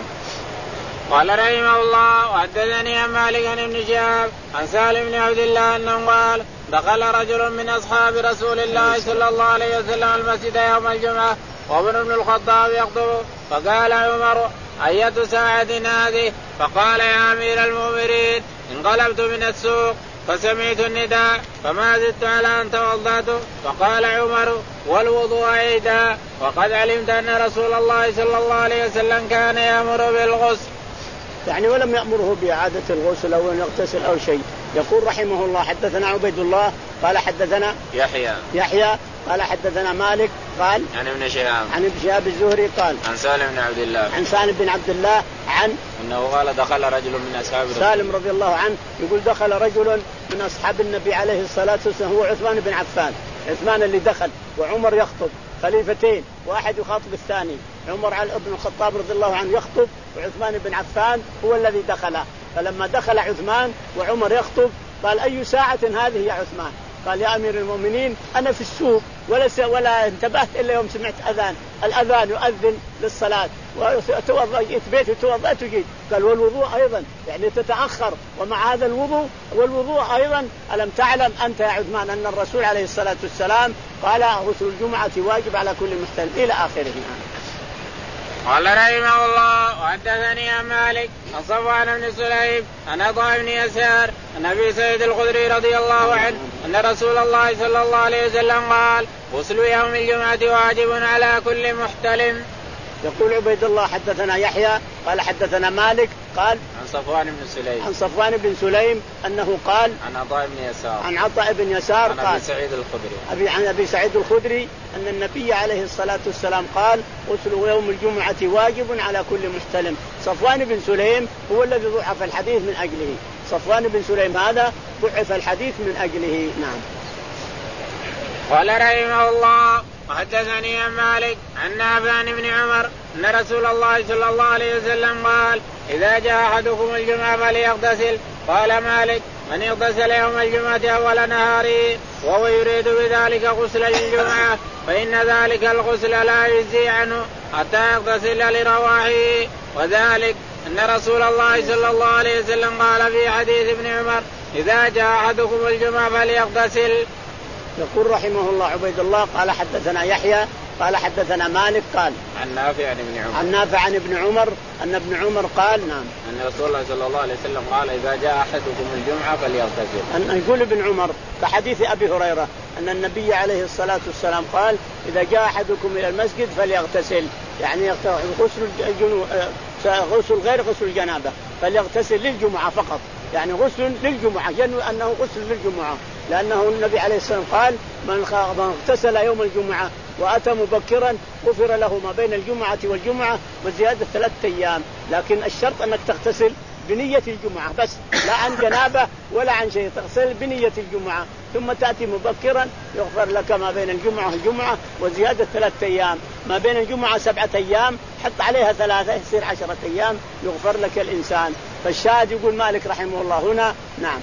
Speaker 1: قال رحمه الله وحدثني عن مالك عن ابن شهاب عن سالم بن عبد الله أنه قال دخل رجل من أصحاب رسول الله صلى الله عليه وسلم المسجد يوم الجمعة وابن ابن الخطاب يخطب فقال عمر أية ساعة هذه؟ فقال يا أمير المؤمنين انقلبت من السوق فسمعت النداء فما زدت على أن توضأت. فقال عمر والوضوء أيضا وقد علمت أن رسول الله صلى الله عليه وسلم كان يأمر بالغسل،
Speaker 2: يعني ولم يأمره بإعادة الغسل أو أن يغتسل أو شيء. يقول رحمه الله حدثنا عبيد الله قال حدثنا
Speaker 1: يحيى
Speaker 2: يحيى قال حدثنا مالك قال
Speaker 1: عن ابن شهاب
Speaker 2: عن ابن شهاب الزهري قال
Speaker 1: عن سالم بن عبد الله
Speaker 2: عن سالم بن عبد الله عن
Speaker 1: أنه قال دخل رجل من أصحاب
Speaker 2: سالم رضي الله عنه يقول دخل رجل من أصحاب النبي عليه الصلاة والسلام هو عثمان بن عفان، عثمان اللي دخل وعمر يخطب، خليفتين واحد يخاطب الثاني، عمر على ابن الخطاب رضي الله عنه يخطب وعثمان بن عفان هو الذي دخل. فلما دخل عثمان وعمر يخطب قال أي ساعة هذه يا عثمان؟ قال يا أمير المؤمنين أنا في السوق ولا ولا انتبهت إلا يوم سمعت أذان، الأذان يؤذن للصلاة وتوضأ جيت بيتي وتوضأت وجيت. قال والوضوء أيضا يعني تتأخر ومع هذا الوضوء والوضوء أيضا ألم تعلم أنت يا عثمان أن الرسول عليه الصلاة والسلام قال غسل الجمعة واجب على كل محتلم إلى آخره.
Speaker 1: قال رحمه الله وحدثني عن مالك عن صفوان بن سليم عن عطاء بن يسار عن ابي سعيد الخدري رضي الله عنه ان رسول الله صلى الله عليه وسلم قال غسل يوم الجمعة واجب على كل محتلم.
Speaker 2: يقول عبيد الله حدثنا يحيى قال حدثنا مالك قال
Speaker 1: عن صفوان بن سليم
Speaker 2: عن صفوان بن سليم أنه قال
Speaker 1: عن عطاء بن يسار
Speaker 2: عن عطاء بن يسار
Speaker 1: عن
Speaker 2: قال
Speaker 1: أبي سعيد الخدري
Speaker 2: أبي عن أبي سعيد الخدري أن النبي عليه الصلاة والسلام قال غسل يوم الجمعة واجب على كل محتلم. صفوان بن سليم هو الذي ضعف الحديث من أجله، صفوان بن سليم هذا ضعف الحديث من أجله. نعم.
Speaker 1: قال رحمه الله وحدثني عن مالك عن نافع عن ابن عمر ان رسول الله صلى الله عليه وسلم قال اذا جاء احدكم الجمعة فليغتسل. قال مالك من اغتسل يوم الجمعة اول نهاره وهو يريد بذلك غسل الجمعة فان ذلك الغسل لا يجزي عنه حتى يغتسل لرواحه. وذلك ان رسول الله صلى الله عليه وسلم قال في حديث ابن عمر اذا جاء احدكم الجمعة فليغتسل.
Speaker 2: يقول رحمه الله عبيد الله قال حدثنا يحيى قال حدثنا مالك قال
Speaker 1: عن نافع عن ابن عمر
Speaker 2: عن نافع عن ابن عمر أن ابن عمر قال نعم
Speaker 1: أن رسول الله صلى الله عليه وسلم قال إذا جاء أحدكم الجمعة فليغتسل.
Speaker 2: أن يقول ابن عمر كحديث أبي هريرة أن النبي عليه الصلاة والسلام قال إذا جاء أحدكم إلى المسجد فليغتسل، يعني غسل الجنو... غسل غير غسل الجنابة، فليغتسل للجمعة فقط، يعني غسل للجمعة ينوي أنه غسل للجمعة، لأنه النبي عليه الصلاة والسلام قال من اغتسل يوم الجمعة وأتى مبكرا غفر له ما بين الجمعة والجمعة وزيادة ثلاثة أيام. لكن الشرط أنك تغتسل بنية الجمعة بس، لا عن جنابة ولا عن شيء، تغتسل بنية الجمعة ثم تأتي مبكرا يغفر لك ما بين الجمعة والجمعة وزيادة ثلاثة أيام، ما بين الجمعة سبعة أيام حط عليها ثلاثة يصير عشرة أيام يغفر لك الإنسان. فالشاهد يقول مالك رحمه الله هنا نعم.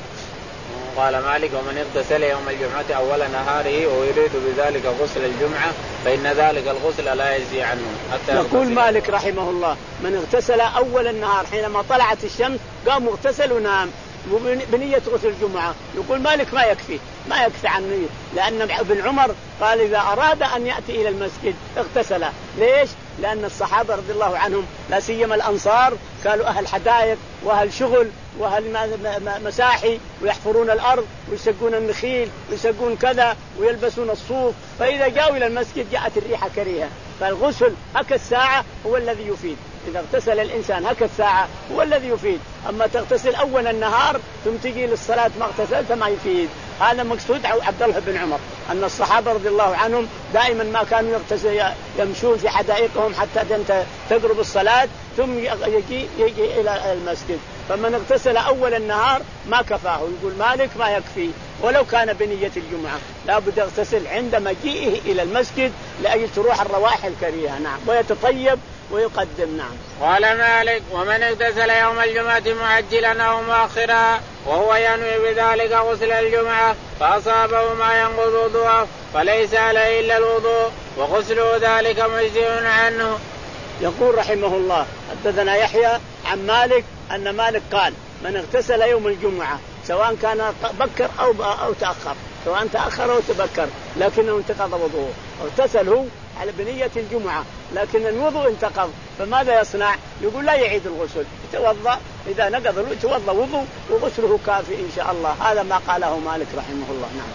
Speaker 1: قال مالك ومن اغتسل يوم الجمعة أول نهاره ويريد بذلك غسل الجمعة فإن ذلك الغسل لا يجزي عنه حتى
Speaker 2: يقول مالك رحمه الله من اغتسل أول النهار حينما طلعت الشمس قام اغتسل ونام بنية غسل الجمعة، يقول مالك ما يكفي ما يكفي عنه، لأن ابن عمر قال إذا أراد أن يأتي إلى المسجد اغتسل. ليش؟ لأن الصحابة رضي الله عنهم لا سيما الأنصار كانوا أهل حدائق وأهل شغل وأهل مساحي ويحفرون الأرض ويسقون النخيل ويسقون كذا ويلبسون الصوف، فإذا جاءوا إلى المسجد جاءت الريحة كريهة، فالغسل هكا الساعة هو الذي يفيد، إذا اغتسل الإنسان هكا الساعة هو الذي يفيد. أما تغتسل أول النهار ثم تجي للصلاة ما اغتسلت ما يفيد. هذا مقصود عبد الله بن عمر أن الصحابة رضي الله عنهم دائما ما كانوا يغتسل يمشون في حدائقهم حتى تقرب الصلاة ثم يجي, يجي إلى المسجد. فمن اغتسل أول النهار ما كفاه، يقول مالك ما يكفي ولو كان بنية الجمعة، لا بد يغتسل عند مجيئه إلى المسجد لأجل تروح الروائح الكريهة. نعم. ويتطيب ويقدم. نعم.
Speaker 1: قال مالك ومن اغتسل يوم الجمعة معجلا أو مؤخرا وهو ينوي بذلك غسل الجمعة فأصابه ما ينقض وضوءه فليس عليه إلا الوضوء وغسله ذلك مجزي عنه.
Speaker 2: يقول رحمه الله حدثنا يحيى عن مالك أن مالك قال من اغتسل يوم الجمعة سواء كان بكر أو أو تأخر، سواء تأخر أو تبكر لكنه انتقض وضوءه، اغتسل هو على بنية الجمعة لكن الوضوء انتقض، فماذا يصنع؟ يقول لا يعيد الغسل، يتوضأ إذا نقض يتوضأ وضوء وغسله كافي إن شاء الله. هذا ما قاله مالك رحمه الله. نعم.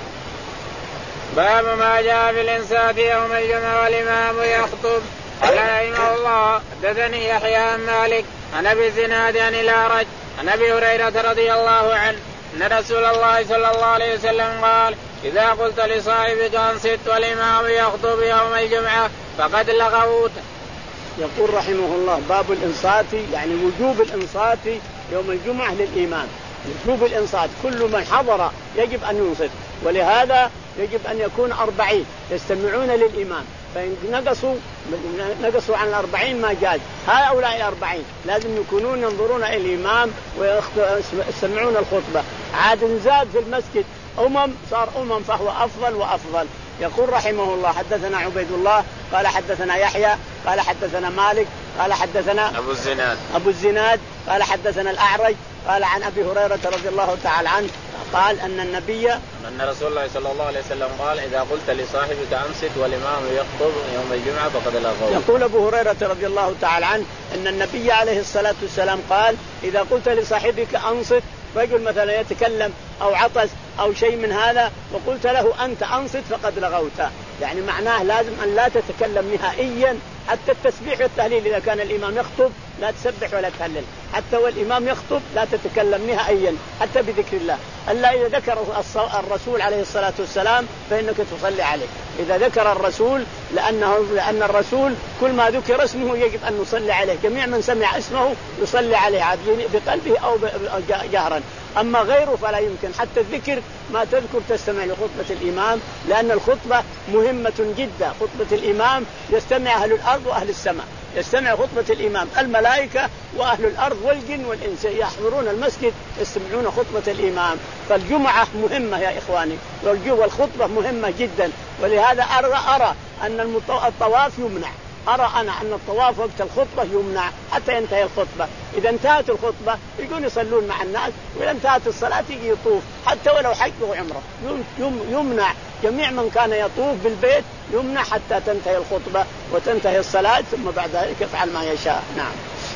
Speaker 1: باب ما جاء في الإنصات يوم الجمعة والإمام يخطب. قال رحمه الله حدثني يحيى عن مالك عن أبي الزناد عن الأعرج عن أبي هريرة رضي الله عنه أن رسول الله صلى الله عليه وسلم قال إذا قلت لصاحبك أنصت والإمام يخطب يوم الجمعة فقد لغوت.
Speaker 2: يقول رحمه الله باب الإنصات يعني وجوب الإنصات يوم الجمعة للإمام، وجوب الإنصات كل من حضر يجب أن ينصت، ولهذا يجب أن يكون أربعين يستمعون للإمام، فإن نقصوا نقصوا عن الأربعين ما جاز. هؤلاء الأربعين لازم يكونون ينظرون إلى الإمام ويستمعون الخطبة. عاد زاد في المسجد أمم صار أمم فهو أفضل وأفضل. يقول رحمه الله حدثنا عبيد الله قال حدثنا يحيى قال حدثنا مالك قال حدثنا
Speaker 1: أبو الزناد
Speaker 2: أبو الزناد قال حدثنا الأعرج قال عن أبي هريرة رضي الله تعالى عنه قال أن النبي
Speaker 1: أن رسول الله صلى الله عليه وسلم قال إذا قلت لصاحبك أنصت والإمام يخطب يوم الجمعة فقد لغوا.
Speaker 2: يقول أبو هريرة رضي الله تعالى عنه أن النبي عليه الصلاة والسلام قال إذا قلت لصاحبك أنصت، رجل مثلا يتكلم أو عطس أو شيء من هذا وقلت له أنت أنصت فقد لغوت، يعني معناه لازم أن لا تتكلم نهائيا، حتى التسبيح والتهليل إذا كان الإمام يخطب لا تسبح ولا تهلل، حتى والإمام يخطب لا تتكلم نهائيا حتى بذكر الله، ألا إذا ذكر الرسول عليه الصلاة والسلام فإنك تصلي عليه. إذا ذكر الرسول لأنه لأن الرسول كل ما ذكر اسمه يجب أن نصلي عليه، جميع من سمع اسمه يصلي عليه بقلبه أو جهرا، أما غيره فلا يمكن. حتى الذكر ما تذكر تستمع لخطبة الإمام، لأن الخطبة مهمة جدا. خطبة الإمام يستمع أهل الأرض وأهل السماء، يستمع خطبة الإمام الملائكة وأهل الأرض والجن والإنس يحضرون المسجد يستمعون خطبة الإمام. فالجمعة مهمة يا إخواني، والخطبة مهمة جدا، ولهذا أرى, أرى أن الطواف يمنع، أرى أنا أن الطواف وقت الخطبة يمنع حتى ينتهي الخطبة. إذا انتهت الخطبة يجون يصلون مع الناس، وإذا انتهت الصلاة يجي يطوف حتى ولو حج وعمرة، يمنع جميع من كان يطوف بالبيت يمنع حتى تنتهي الخطبة وتنتهي الصلاة، ثم بعد ذلك يفعل ما يشاء. نعم.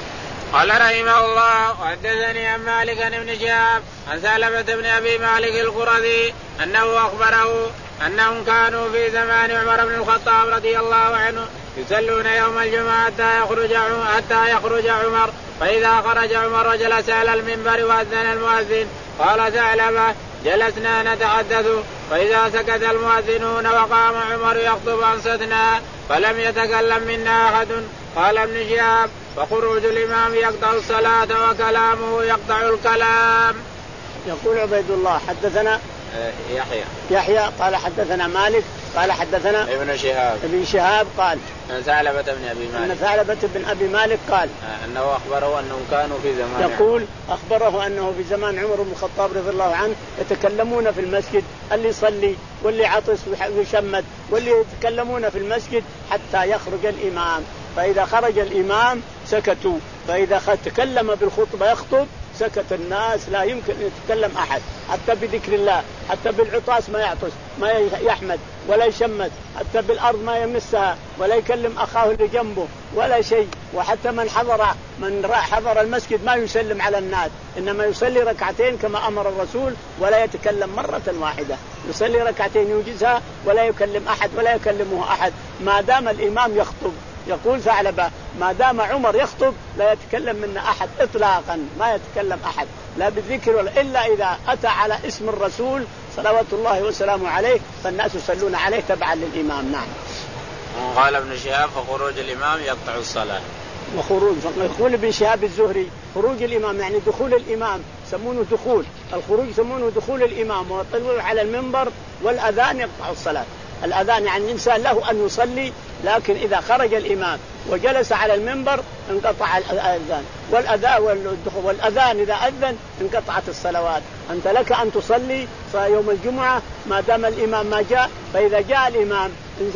Speaker 1: قال رحمه الله وحدثني عن مالك بن شهاب عن سلمة بن أبي مالك القرظي أنه أخبره أنهم كانوا في زمان عمر بن الخطاب رضي الله عنه يصلون يوم الجمعة حتى يخرج حتى يخرج عمر، فإذا خرج عمر وجلس على المنبر وأذن المؤذن قال ثعلبة جلسنا نتحدث، فإذا سكت المؤذنون وقام عمر يخطب أنصتنا فلم يتكلم منا أحد. قال ابن شهاب فخروج الإمام يقطع الصلاة وكلامه يقطع الكلام.
Speaker 2: يقول عبيد الله حدثنا
Speaker 1: يحيى
Speaker 2: يحيى قال حدثنا مالك قال حدثنا
Speaker 1: ابن شهاب
Speaker 2: ابن شهاب قال
Speaker 1: أن ثعلبة بن أبي مالك
Speaker 2: أن ثعلبة بن أبي مالك قال
Speaker 1: أنه أخبره أنهم كانوا في زمان
Speaker 2: يقول أخبره أنه في زمان عمر بن الخطاب رضي الله عنه يتكلمون في المسجد، اللي يصلي واللي عطس ويشمت واللي يتكلمون في المسجد حتى يخرج الإمام، فإذا خرج الإمام سكتوا، فإذا تكلم بالخطبة يخطب سكت الناس، لا يمكن أن يتكلم أحد حتى بذكر الله، حتى بالعطاس ما يعطس ما يحمد ولا يشمت، حتى بالأرض ما يمسها ولا يكلم أخاه اللي جنبه ولا شيء، وحتى من حضر من حضر المسجد ما يسلم على الناس، إنما يصلي ركعتين كما أمر الرسول ولا يتكلم مرة واحدة، يصلي ركعتين يوجزها ولا يكلم أحد ولا يكلمه أحد ما دام الإمام يخطب. يقول ثعلبة ما دام عمر يخطب لا يتكلم منا أحد إطلاقا، ما يتكلم أحد لا بالذكر ولا إلا إذا أتى على اسم الرسول صلوات الله وسلامه عليه فالناس يصلون عليه تبعا للإمام. نعم.
Speaker 1: قال ابن شهاب فخروج الإمام يقطع الصلاة.
Speaker 2: وخروج يقول ابن شهاب الزهري خروج الإمام يعني دخول الإمام سمونه دخول، الخروج سمونه دخول الإمام وطلوع على المنبر، والأذان يقطع الصلاة. الأذان يعني الإنسان له أن يصلي، لكن إذا خرج الإمام وجلس على المنبر انقطع الأذان، والأذان والأذان إذا أذن انقطعت الصلوات. أنت لك أن تصلي يوم الجمعة ما دام الإمام ما جاء، فإذا جاء الإمام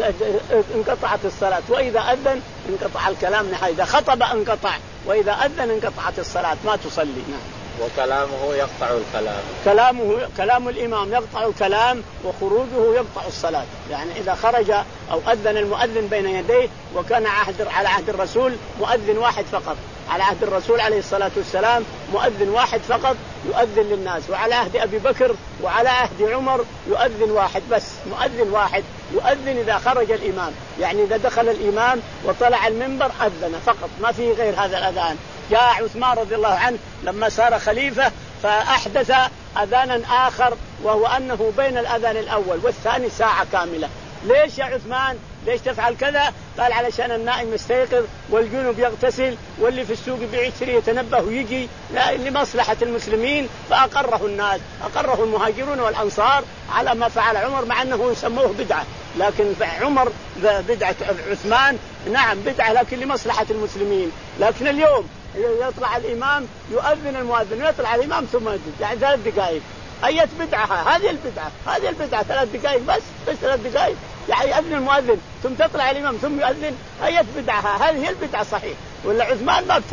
Speaker 2: انقطعت الصلاة، وإذا أذن انقطع الكلام نهائيا، إذا خطب انقطع، وإذا أذن انقطعت الصلاة ما تصلي. نعم.
Speaker 1: وكلامه يقطع الكلام،
Speaker 2: كلامه كلام الإمام يقطع الكلام، وخروجه يقطع الصلاة. يعني إذا خرج أو أذن المؤذن بين يديه، وكان عهد على عهد الرسول مؤذن واحد فقط، على عهد الرسول عليه الصلاة والسلام مؤذن واحد فقط يؤذن للناس، وعلى عهد أبي بكر وعلى عهد عمر يؤذن واحد بس، مؤذن واحد يؤذن إذا خرج الإمام، يعني إذا دخل الإمام وطلع المنبر أذن فقط، ما فيه غير هذا الأذان. جاء عثمان رضي الله عنه لما صار خليفة فأحدث أذانا آخر، وهو أنه بين الأذان الأول والثاني ساعة كاملة. ليش يا عثمان ليش تفعل كذا؟ قال علشان النائم يستيقظ والجنوب يغتسل واللي في السوق بيشتري يتنبه ويجي، لا لمصلحة المسلمين، فأقره الناس، أقره المهاجرون والأنصار على ما فعل عمر، مع أنه يسموه بدعة، لكن عمر بدعة عثمان نعم بدعة لكن لمصلحة المسلمين. لكن اليوم يطلع الإمام يؤذن المؤذن ويطلع الإمام ثم يؤذن، يعني ثلاث دقائق. أية بدعة هذه البدعة هذه البدعة ثلاث دقائق بس بس ثلاث دقائق يعني يؤذن المؤذن ثم تطلع الإمام ثم يؤذن، أية بدعة هذه هي البدعة صحيح، ولا عثمان ما ابتدع،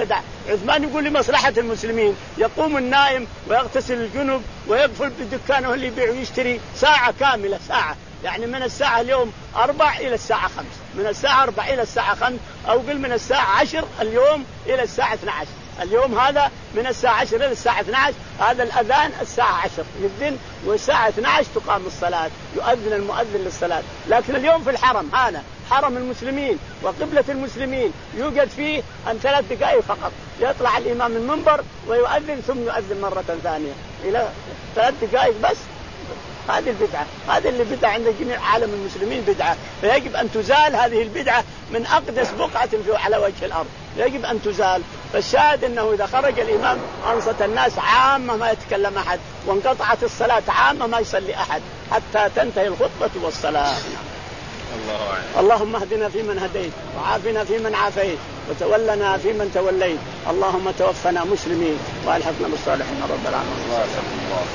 Speaker 2: عثمان يقول لمصلحة المسلمين يقوم النائم ويغتسل الجنب ويقفل بدكانه اللي يبيع ويشتري ساعة كاملة، ساعة يعني من الساعة اليوم أربع إلى الساعة خمس، من الساعة أربع إلى الساعة خمس، أو قل من الساعة عشر اليوم إلى الساعة اثنى عشر. اليوم هذا من الساعة عشر إلى الساعة اثنى عشر، هذا الأذان الساعة عشر يؤذن، والساعة اثنى عشر تقام الصلاة، يؤذن المؤذن للصلاة. لكن اليوم في الحرم هذا حرم المسلمين وقبلة المسلمين يوجد فيه أن ثلاث دقائق فقط، يطلع الإمام المنبر ويؤذن ثم يؤذن مرة ثانية إلى ثلاث دقائق بس. هذه البدعة، هذه اللي بدعة عند جميع عالم المسلمين بدعة، فيجب أن تزال هذه البدعة من أقدس بقعة على وجه الأرض، يجب أن تزال. فالشاهد أنه إذا خرج الإمام أنصت الناس عامة ما يتكلم أحد، وانقطعت الصلاة عامة ما يصلي أحد حتى تنتهي الخطبة والصلاة.
Speaker 1: الله أعلم.
Speaker 2: اللهم اهدنا فيمن هديت، وعافنا فيمن عافيت، وتولنا فيمن توليت، اللهم توفنا مسلمين والحقنا بالصالحين رب العالمين.